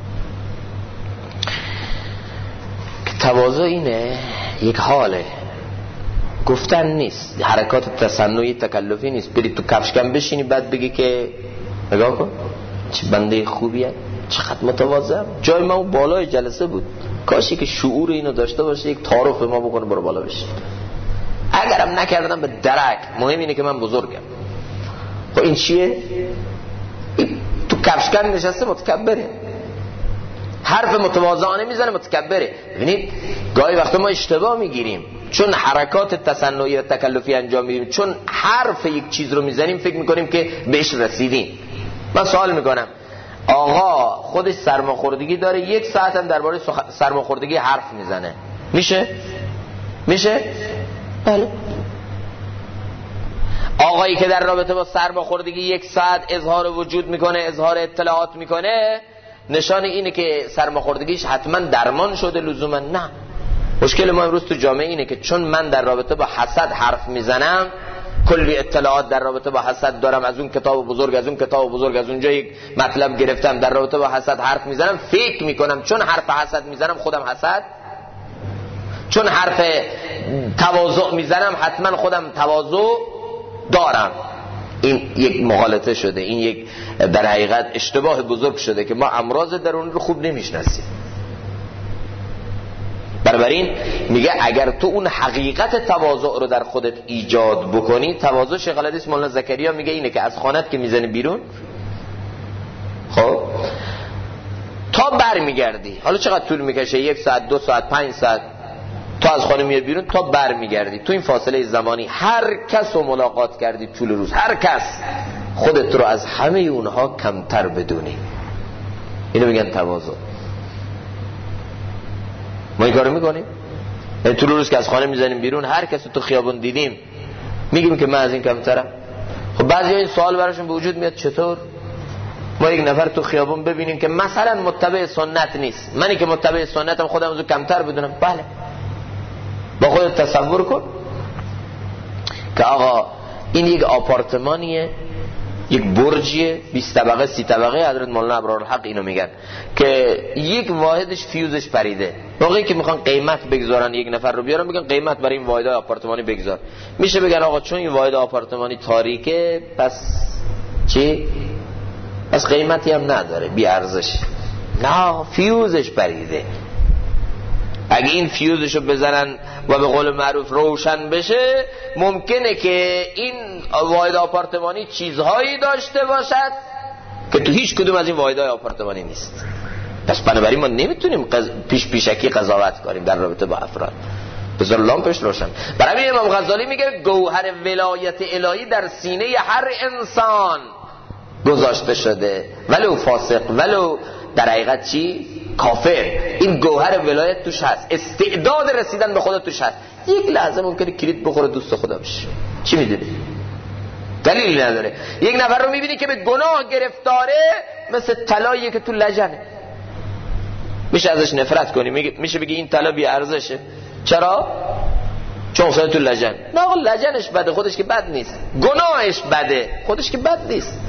که تواضع اینه یک حاله، گفتن نیست، حرکات تصنعی تکلفی نیست. بری تو کفشکم بشینی بعد بگی که نگاه کن چه بنده خوبیه، چقدر متواضعم، جای ما اون بالای جلسه بود، کاشی که شعور اینو داشته باشه، یک تعارف ما بکنه برو بالا بشه. اگرم نکردم به درک، مهم اینه که من بزرگم. خب این چیه؟ تو کفشکن نشسته متکبره، حرف متواضعانه میزنه متکبره. ببینید گاهی وقتا ما اشتباه میگیریم چون حرکات تصنعی و تکلفی انجام میدیم، چون حرف یک چیز رو میزنیم فکر میکنیم که بهش رسیدیم. من سوال میکنم آقا خودش سرماخوردگی داره، یک ساعت هم درباره سرماخوردگی حرف میزنه، میشه؟ بله. آقایی که در رابطه با سرماخوردگی یک ساعت اظهار وجود میکنه، اظهار اطلاعات میکنه، نشان اینه که سرماخوردگیش حتما درمان شده لزوما؟ نه. مشکل ما امروز تو جامعه اینه که چون من در رابطه با حسد حرف میزنم، کلی اطلاعات در رابطه با حسد دارم، از اون کتاب بزرگ، از اون کتاب بزرگ، از اونجا یک مطلب گرفتم، در رابطه با حسد حرف میزنم، فکر میکنم چون حرف حسد میزنم خودم حسد، چون حرف تواضع میزنم حتما خودم تواضع دارم. این یک مغالطه شده، این یک در حقیقت اشتباه بزرگ شده که ما امراض درونی رو خوب نمیشناسیم. بنابراین میگه اگر تو اون حقیقت تواضع رو در خودت ایجاد بکنی، تواضع شیخ الحدیث مولانا زکریا میگه اینه که از خانت که میزنی بیرون، خب تا بر میگردی، حالا چقدر طول میکشه، 1 ساعت 2 ساعت 5 ساعت، تا از خانه میای بیرون تا بر میگردی، تو این فاصله زمانی هر کس رو ملاقات کردی طول روز، هر کس، خودت رو از همه اونها کمتر بدونی. اینو میگن تواضع. ما این کارو میکنیم؟ طول روز که از خانه میزنیم بیرون، هر کس رو تو خیابون دیدیم میگیم که من از این کمترم. خب بعضی این سوال براشون به وجود میاد چطور ما یک نفر تو خیابون ببینیم که مثلا متبع سنت نیست، منی که متبع سنتم خودم از کمتر بدونم؟ بله. با خودت تصور کن که آقا این یک آپارتمانیه، یک برجیه 20 طبقه 30 طبقه. حضرت مولانا ابرارالحق اینو میگن که یک واحدش فیوزش پریده. موقعی که میخوان قیمت بگذارن یک نفر رو بیارن، میگن قیمت برای این واحد آپارتمانی بگذار. میشه بگن آقا چون این واحد آپارتمانی تاریکه پس چی؟ پس قیمتی هم نداره، بی ارزش. نه، فیوزش پریده. اگه این فیوزشو بزنن و به قول معروف روشن بشه، ممکنه که این واحد آپارتمانی چیزهایی داشته باشد که تو هیچ کدوم از این واحدهای آپارتمانی نیست. پس بنابراین ما نمیتونیم پیشکی قضاوت کنیم در رابطه با افراد. بذار لامپش روشن. برای امام غزالی میگه گوهر ولایت الهی در سینه هر انسان گذاشته شده، ولو فاسق، ولو در حقیقت چی؟ کافر. این گوهر ولایت توش هست، استعداد رسیدن به خدا توش هست. یک لحظه ممکنه کلید بخوره دوست خدا بشه. چی میدونی؟ دلیلی نداره. یک نفر رو میبینی که به گناه گرفتاره، مثل طلاییه که تو لجنه، میشه ازش نفرت کنی، میشه بگی این طلا بی ارزشه. چرا؟ چون افتاده تو لجن. نه آقا لجنش بده، خودش که بد نیست. گناهش بده، خودش که بد نیست.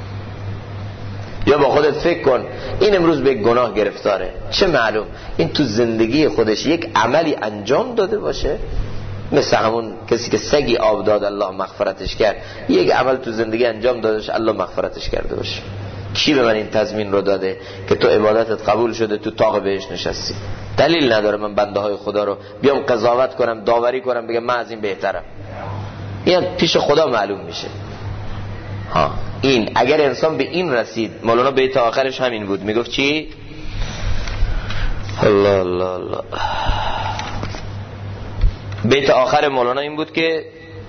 یا با خودت فکر کن این امروز به گناه گرفتاره، چه معلوم این تو زندگی خودش یک عملی انجام داده باشه، مثل همون کسی که سگی آب داد الله مغفرتش کرد، یک عمل تو زندگی انجام دادش الله مغفرتش کرده باشه. کی به من این تضمین رو داده که تو عبادتت قبول شده تو طاق بهش نشستی؟ دلیل نداره من بنده های خدا رو بیام قضاوت کنم، داوری کنم، بگم من از این بهترم. این پیش خدا معلوم میشه. این اگر انسان به این رسید، مولانا بیت آخرش همین بود، میگفت چی؟ الله الله الله. بیت آخر مولانا این بود که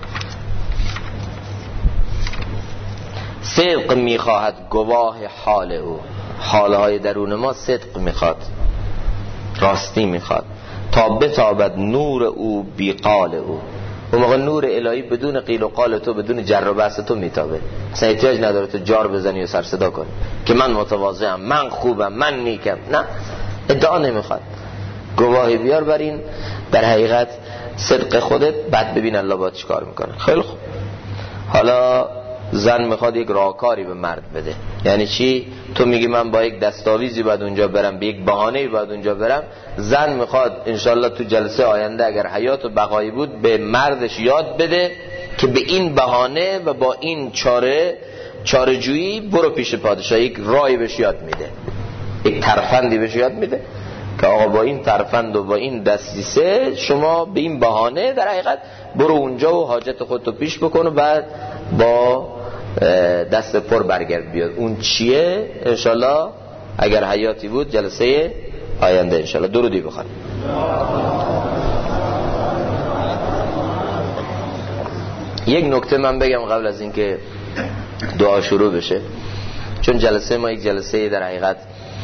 صدق میخواهد گواه حال او، حالهای درون ما صدق میخواد، راستی میخواد، تا بتابد نور او بی قال او. اون موقع نور الهی بدون قیل و قال تو، بدون جر و بحث تو میتابه. اصلا احتیاج نداره تو جار بزنی و سر صدا کنی که من متواضعم، من خوبم، من نیکم. نه، ادعا نمیخواد. گواهی بیار بر این، در حقیقت صدق خودت، بعد ببین الله با چی کار میکنه. خیلی خوب. حالا زن میخواد یک راهکاری به مرد بده. یعنی چی؟ تو میگی من با یک دستاویزی باید اونجا برم، به یک بهانه‌ای باید اونجا برم. زن میخواد انشالله تو جلسه آینده اگر حیات و بقایی بود به مردش یاد بده که به این بهانه و با این چاره‌جویی برو پیش پادشاه. یک راهی بهش یاد میده، یک ترفندی بهش یاد میده که آقا با این ترفند و با این دستیسه شما به این بهانه در حقیقت برو اونجا و حاجت خودتو پیش بکن و بعد با دست پر برگرد بیاد. اون چیه؟ انشالله اگر حیاتی بود جلسه آینده انشالله درودی بخوان. یک نکته من بگم قبل از اینکه دعا شروع بشه، چون جلسه ما یک جلسه در حقیقت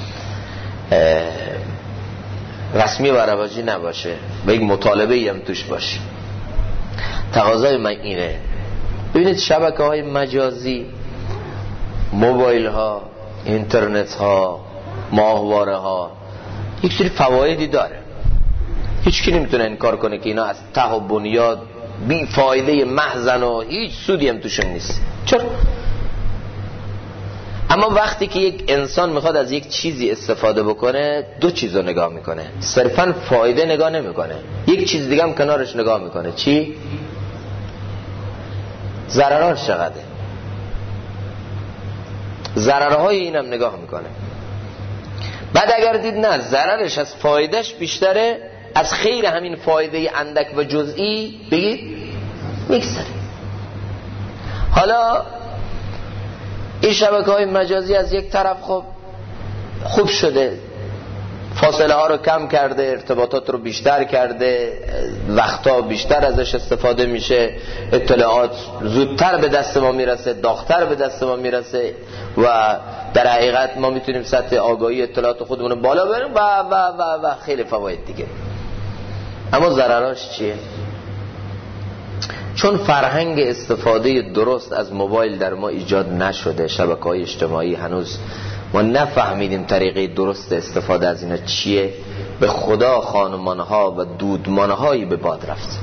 رسمی و رواجی نباشه و یک مطالبه هم توش باشه. تقاضای من اینه، ببینید شبکه‌های مجازی، موبایل ها، اینترنت ها، ماهواره ها یک سری فوایدی داره. هیچ کی نمیتونه انکار کنه که اینا از ته و بنیاد بی فایده محضن و هیچ سودی هم توشون نیست. چرا؟ اما وقتی که یک انسان میخواد از یک چیزی استفاده بکنه، دو چیز رو نگاه میکنه، صرفا فایده نگاه نمیکنه، یک چیز دیگه هم کنارش نگاه میکنه. چی؟ ضررهاش چقدره، ضررهای اینم نگاه میکنه. بعد اگر دید نه ضررش از فایدهش بیشتره، از خیر همین فایده اندک و جزئی بگید میگذره. حالا این شبکه‌های مجازی از یک طرف خب خوب شده، فاصله ها رو کم کرده، ارتباطات رو بیشتر کرده، وقتا بیشتر ازش استفاده میشه، اطلاعات زودتر به دست ما میرسه، داغتر به دست ما میرسه و در حقیقت ما میتونیم سطح آگاهی اطلاعات خودمون رو بالا بریم و خیلی فواید دیگه. اما ضرراش چیه؟ چون فرهنگ استفاده درست از موبایل در ما ایجاد نشده، شبکه‌های اجتماعی هنوز ما نفهمیدیم طریقه درست استفاده از اینا چیه، به خدا خانمانها و دودمانهایی به باد رفت.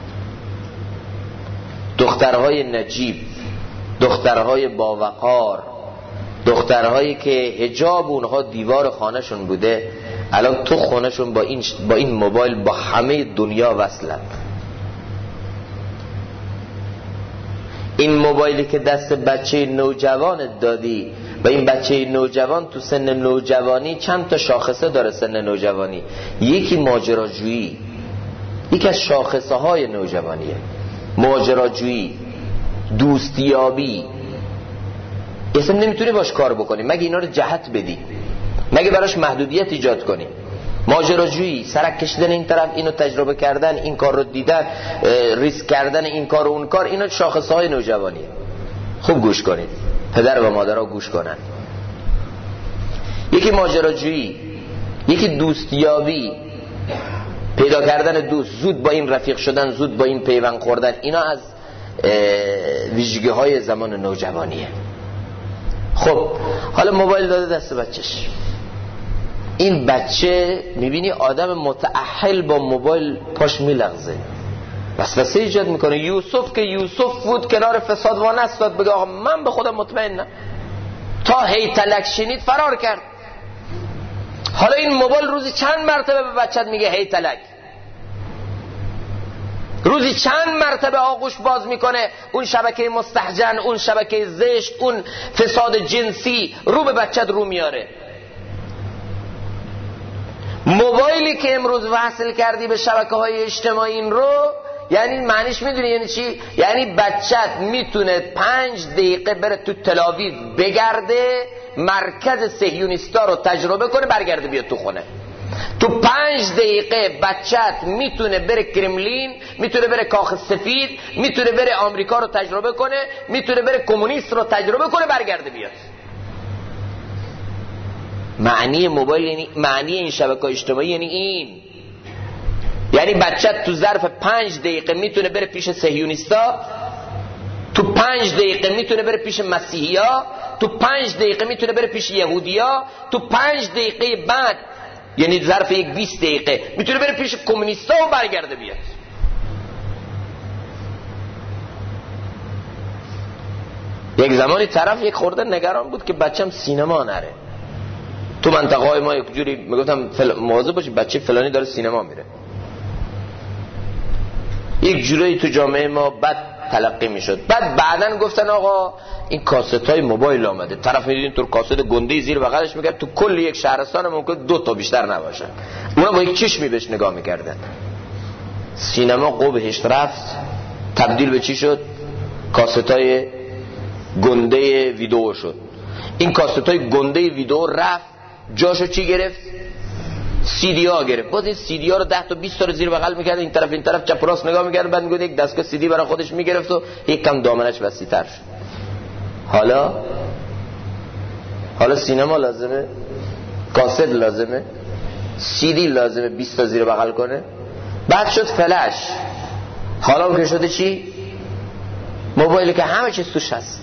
دخترهای نجیب، دخترهای باوقار، دخترهایی که حجاب اونها دیوار خانهشون بوده، الان تو خانهشون با این موبایل با همه دنیا وصلند. این موبایلی که دست بچه نوجوانت دادی و این بچه نوجوان تو سن نوجوانی چند تا شاخصه داره. سن نوجوانی یکی ماجراجویی، یکی از شاخصه های نوجوانیه، ماجراجویی، دوستیابی. اصلا نمیتونی باش کار بکنی مگه اینا رو جهت بدی، مگه براش محدودیت ایجاد کنی. ماجراجویی، سرک کشیدن این طرف، اینو تجربه کردن، این کار رو دیدن، ریسک کردن این کار و اون کار، اینا شاخصه های نوجوانیه. خوب گوش کنید، پدر و مادرها گوش کنن. یکی ماجراجویی، یکی دوستیابی. پیدا کردن دوست، زود با این رفیق شدن، زود با این پیوند خوردن، اینا از ویژگی های زمان نوجوانیه. خب حالا موبایل داده دست بچهش، این بچه میبینی آدم متأهل با موبایل پاش میلغزه، وسوسه ایجاد میکنه. یوسف که یوسف بود کنار فساد وانستاد، بگه آقا من به خودم مطمئنم، تا هیتلک شنید فرار کرد. حالا این موبایل روزی چند مرتبه به بچت میگه هیتلک، روزی چند مرتبه آغوش باز میکنه، اون شبکه مستهجن، اون شبکه زشت، اون فساد جنسی رو به بچت رو میاره. موبایلی که امروز وصل کردی به شبکه های اجتماعی این رو، یعنی معنیش میدونی یعنی چی؟ یعنی بچت میتونه 5 دقیقه بره تو تلاویو بگرده، مرکز صهیونیستا رو تجربه کنه، برگرده بیاد تو خونه. تو 5 دقیقه بچت میتونه بره کرملین، میتونه بره کاخ سفید، میتونه بره آمریکا رو تجربه کنه، میتونه بره کمونیست رو تجربه کنه، برگرده بیاد. معنی موبایل یعنی، معنی این شبکه اجتماعی یعنی این، یعنی بچت تو ظرف 5 دقیقه میتونه بره پیش صهیونیستا، تو 5 دقیقه میتونه بره پیش مسیحیا، تو 5 دقیقه میتونه بره پیش یهودیا، تو 5 دقیقه بعد یعنی ظرف 20 دقیقه میتونه بره پیش کمونیستا و برگرده بیاد. یک زمانی طرف یک خورده نگران بود که بچم سینما نره. تو منطقه های ما یک جوری میگفتم مواظب باشی بچه فلانی داره سینما میره. یک جوری تو جامعه ما بد تلقی میشد. بعدن گفتن آقا این کاست های موبایل آمده، طرف میدونین تو کاست گنده زیر بغلش میگه تو کل یک شهرستان ممکن 2 تا بیشتر نباشن، اونا با یک چشمی بهش نگاه میکردن. سینما قبحش رفت، تبدیل به چی شد؟ کاست های گنده ویدئو شد. این کاست های گنده ویدئو رفت، جاشو چی گرفت؟ سی دی ها گرفت. باز این سی دی ها رو 10 تا 20 تا رو زیر بغل میکرد، این طرف چپ راست نگاه میکرد، بعد میگفت یک دستگاه سی دی برای خودش میگرفت و یک کم دامنش وسیع‌تر شد. حالا سینما لازمه، کاست لازمه، سی دی لازمه 20 تا زیر بغل کنه. بعد شد فلش، حالا که شده چی؟ موبایلی که همه چیز توش هست.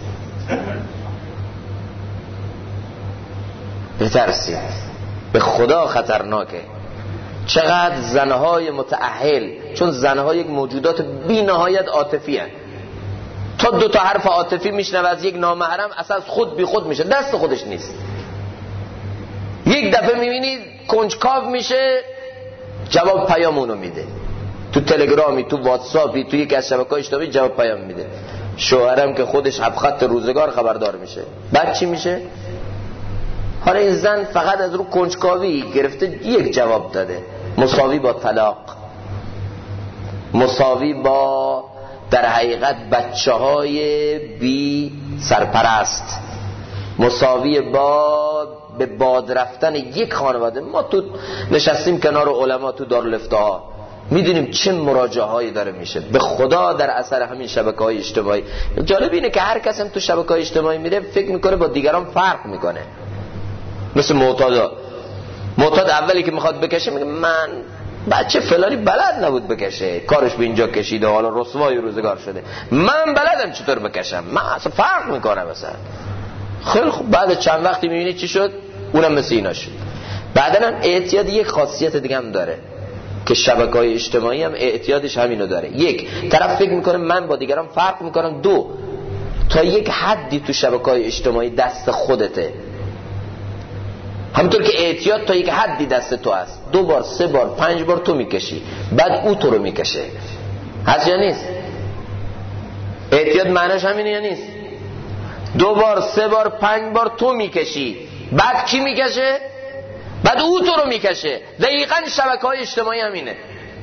بترسید، به خدا خطرناکه. چقدر زنهای متأهل، چون زنها یک موجودات بی نهایت عاطفی هستند، تا 2 تا حرف عاطفی میشنوه از یک نامحرم اصلا خود بی خود میشه، دست خودش نیست. یک دفعه میبینید کنجکاو میشه، جواب پیامونو میده، تو تلگرامی، تو واتساپی، تو یک از شبکه‌های اجتماعی جواب پیام میده. شوهرم که خودش خط روزگار خبردار میشه. بعد چی میشه؟ حالا این زن فقط از رو کنجکاوی گرفته یک جواب داده، مساوی با طلاق، مساوی با در حقیقت بچه‌های بی سرپرست، مساوی با به باد رفتن یک خانواده. ما تو نشستیم کنار علما تو دارالفتاها، میدونیم چه مراجعه هایی داره میشه. به خدا در اثر همین شبکه‌های اجتماعی. جالب اینه که هر کس هم تو شبکه‌های اجتماعی میره فکر میکنه با دیگران فرق میکنه. مثل معتاد اولی که میخواد بکشه میگه من بچه فلانی بلد نبود بکشه، کارش به اینجا کشیده، حالا رسوای روزگار شده، من بلدم چطور بکشم، من اصلا فرق میکنم مثلا. خیلی خوب، بعد چند وقتی میبینی چی شد؟ اونم مثل اینا شد. بعدن هم اعتیاد یک خاصیت دیگه هم داره که شبکه‌های اجتماعی هم اعتیادش همینو داره. یک، طرف فکر میکنه من با دیگران فرق میکنم. 2، تا یک حدی تو شبکه‌های اجتماعی دست خودته، همونطور که اعتیاد تا یک حدی دست تو است. 2 بار 3 بار 5 بار تو میکشی، بعد او تو رو میکشه. هست یا نیست؟ اعتیاد معنیش همینه یا نیست؟ 2 بار 3 بار 5 بار تو میکشی، بعد کی میکشه؟ بعد او تو رو میکشه. دقیقاً شبکه‌های اجتماعی همینه.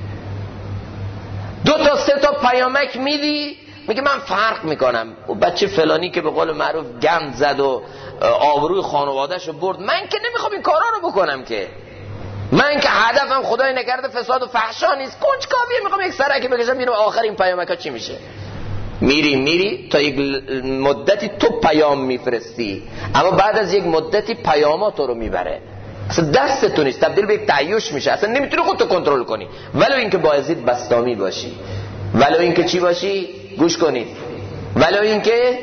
2 تا 3 تا پیامک میدی، میگه من فرق میکنم. او بچه فلانی که به قول معروف گند زد و آبروی خانواده‌شو برد، من که نمیخوام این کارا رو بکنم، که من که هدفم خدای نکرده فساد و فحشا نیست، کنجکاویه، میخوام یک سرکی بکشم ببینم آخر این پیامکا چی میشه. میری تا یک مدتی تو پیام میفرستی، اما بعد از یک مدتی پیامات رو میبره. اصلا دستتون نیست، تبدیل به یک تعیش میشه، اصلا نمیتونی خودتو کنترل کنی. ولو اینکه بایزید بستامی باشی، ولو اینکه چی باشی، گوش کنید، ولو اینکه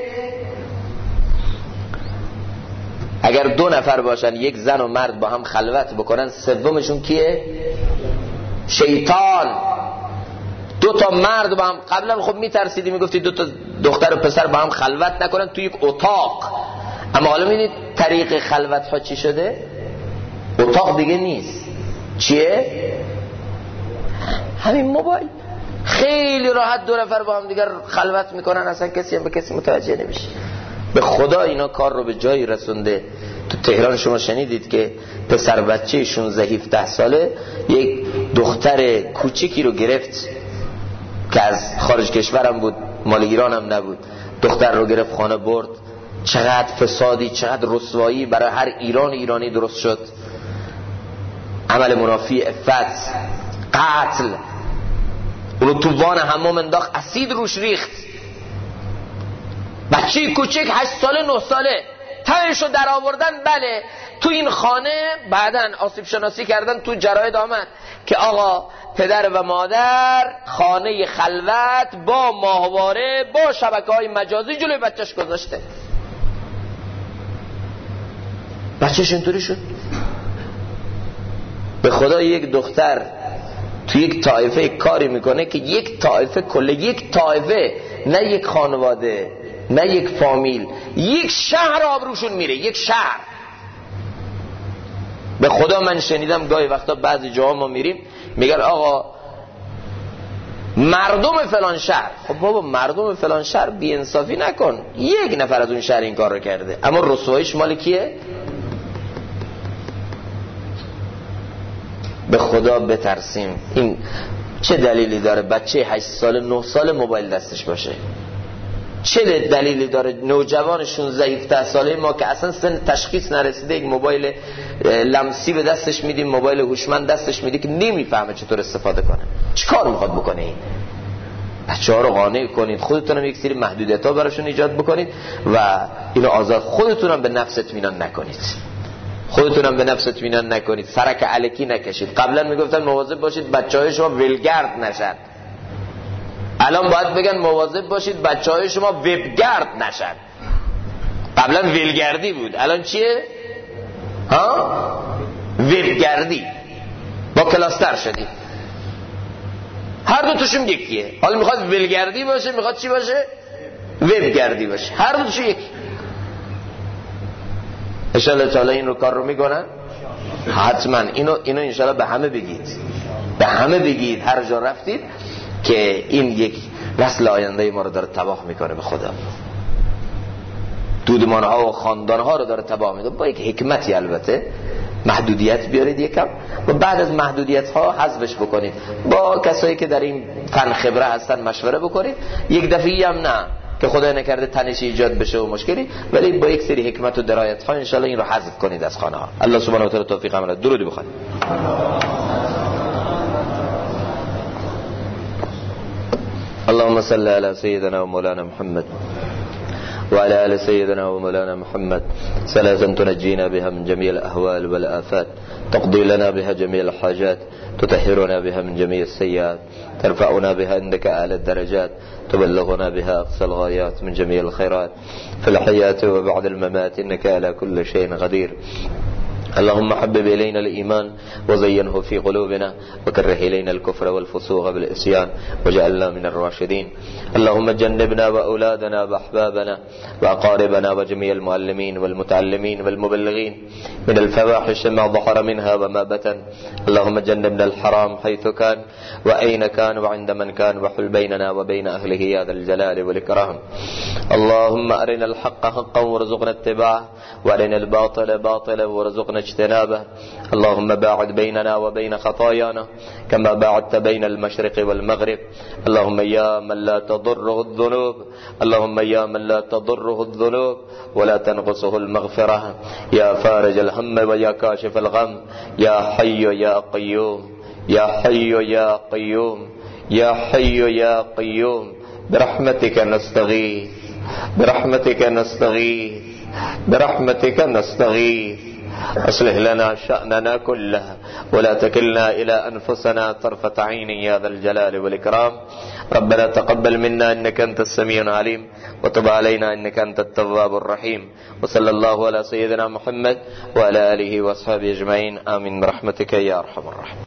اگر 2 نفر باشن، یک زن و مرد با هم خلوت بکنن، سومشون کیه؟ شیطان. 2 تا مرد با هم، قبلا خب میترسیدی میگفتی 2 تا دختر و پسر با هم خلوت نکنن تو یک اتاق، اما حالا میدید طریق خلوت ها چی شده؟ اتاق دیگه نیست، چیه؟ همین موبایل. خیلی راحت 2 نفر با هم دیگر خلوت میکنن، اصلا کسی هم به کسی متوجه نمیشه. به خدا اینا کار رو به جایی رسونده. تو تهران شما شنیدید که پسر بچه 16-17 ساله یک دختر کوچیکی رو گرفت که از خارج کشورم بود، مال ایران هم نبود، دختر رو گرفت خانه برد. چقدر فسادی، چقدر رسوایی برای هر ایرانی درست شد. عمل منافی عفت، قتل. اونو تو وان حمام انداخت، اسید روش ریخت. بچه کوچک 8 ساله 9 ساله تنشو در آوردن. بله تو این خانه بعدن آسیب شناسی کردن، تو جراید آمد که آقا پدر و مادر خانه خلوت با ماهواره با شبکه‌های مجازی جلوی بچهش گذاشته. بچهش اینطوری شد. به خدا یک دختر تو یک طایفه کاری میکنه که یک طایفه کله، یک طایفه، نه یک خانواده، نه یک فامیل، یک شهر آبروشون میره، یک شهر. به خدا من شنیدم گاهی وقتا بعضی جاها ما میریم میگن آقا مردم فلان شهر. خب بابا مردم فلان شهر بی انصافی نکن، یک نفر از اون شهر این کار رو کرده، اما رسوایش مال کیه؟ به خدا بترسیم. این چه دلیلی داره بچه 8 ساله 9 ساله موبایل دستش باشه؟ چه دلیلی داره نوجوان 16-17 ساله ما که اصلا سن تشخیص نرسیده یک موبایل لمسی به دستش میدیم، موبایل هوشمند دستش میدی که نمیفهمه چطور استفاده کنه؟ چی کار میخواد بکنه این؟ بچه ها رو قانع کنید، خودتونم یک سری محدودیت ها براشون ایجاد بکنید و اینو آزاد. خودتونم به نفس اطمینان نکنید، خودتونم به نفس اطمینان نکنید، سرک الکی نکشید. قبلا میگفتن مواظب باشید بچهای شما ولگرد نشن، الان باید بگن مواظب باشید بچهای شما وبگرد نشن. قبلا ولگردی بود، الان چیه؟ وبگردی. با کلاستر شدی، هر دو توشون یکیه. حالا میخواد ولگردی باشه، میخواد چی باشه؟ وبگردی باشه، هر دو توشون یکی. انشالله تعالی این رو کار رو میکنن حتما. اینو انشالله به همه بگید، به همه بگید هر جا رفتید که این یک نسل آینده ما رو داره تباه میکنه. به خدا دودمان ها و خاندان ها رو داره تباه میکنه. با یک حکمتی البته محدودیت بیارید یکم و بعد از محدودیت ها حذفش بکنید. با کسایی که در این فن خبره هستن مشوره بکنید. یک دفعی هم نه که خدا نکرده تنشی ایجاد بشه و مشکلی، ولی با یک سری حکمت و درایت ها انشالله این رو حذف کنید از خانه ها. الله سبحانه و تعالی توفیق عمل. درودی بخوانید. اللهم صل على سيدنا ومولانا محمد وعلى آل سيدنا ومولانا محمد صلاة تنجينا بها من جميع الأهوال والآفات، تقضي لنا بها جميع الحاجات، تطهرنا بها من جميع السيئات، ترفعنا بها عندك أعلى الدرجات، تبلغنا بها أقصى الغايات من جميع الخيرات في الحياة وبعد الممات، إنك على كل شيء قدير. اللهم حبب إلينا الإيمان وزينه في قلوبنا وكره إلينا الكفر والفسوق والعصيان وجعلنا من الراشدين. اللهم جنبنا وأولادنا وأحبابنا وأقاربنا وجميع المعلمين والمتعلمين والمبلغين من الفواحش ما ظهر منها وما بطن. اللهم جنبنا الحرام حيث كان وأين كان وعند من كان، وحل بيننا وبين أهله يا ذا الجلال والإكرام. اللهم أرنا الحق حقا وارزقنا اتباعه، وأرنا الباطل باطلا وارزقنا اجتنابه. اللهم باعد بيننا وبين خطايانا كما باعدت بين المشرق والمغرب. اللهم يا من لا تضره الذنوب، اللهم يا من لا تضره الذنوب ولا تنقصه المغفرة، يا فارج الهم ويا كاشف الغم، يا حي يا قيوم، يا حي يا قيوم، يا حي يا قيوم، برحمتك نستغيث، برحمتك نستغيث، برحمتك نستغيث. أصلح لنا شأننا كله ولا تكلنا إلى أنفسنا طرفة عين يا ذا الجلال والإكرام. ربنا تقبل منا إنك أنت السميع العليم وتب علينا إنك أنت التواب الرحيم. وصلى الله على سيدنا محمد وعلى آله وأصحابه أجمعين. آمين برحمتك يا أرحم الراحمين.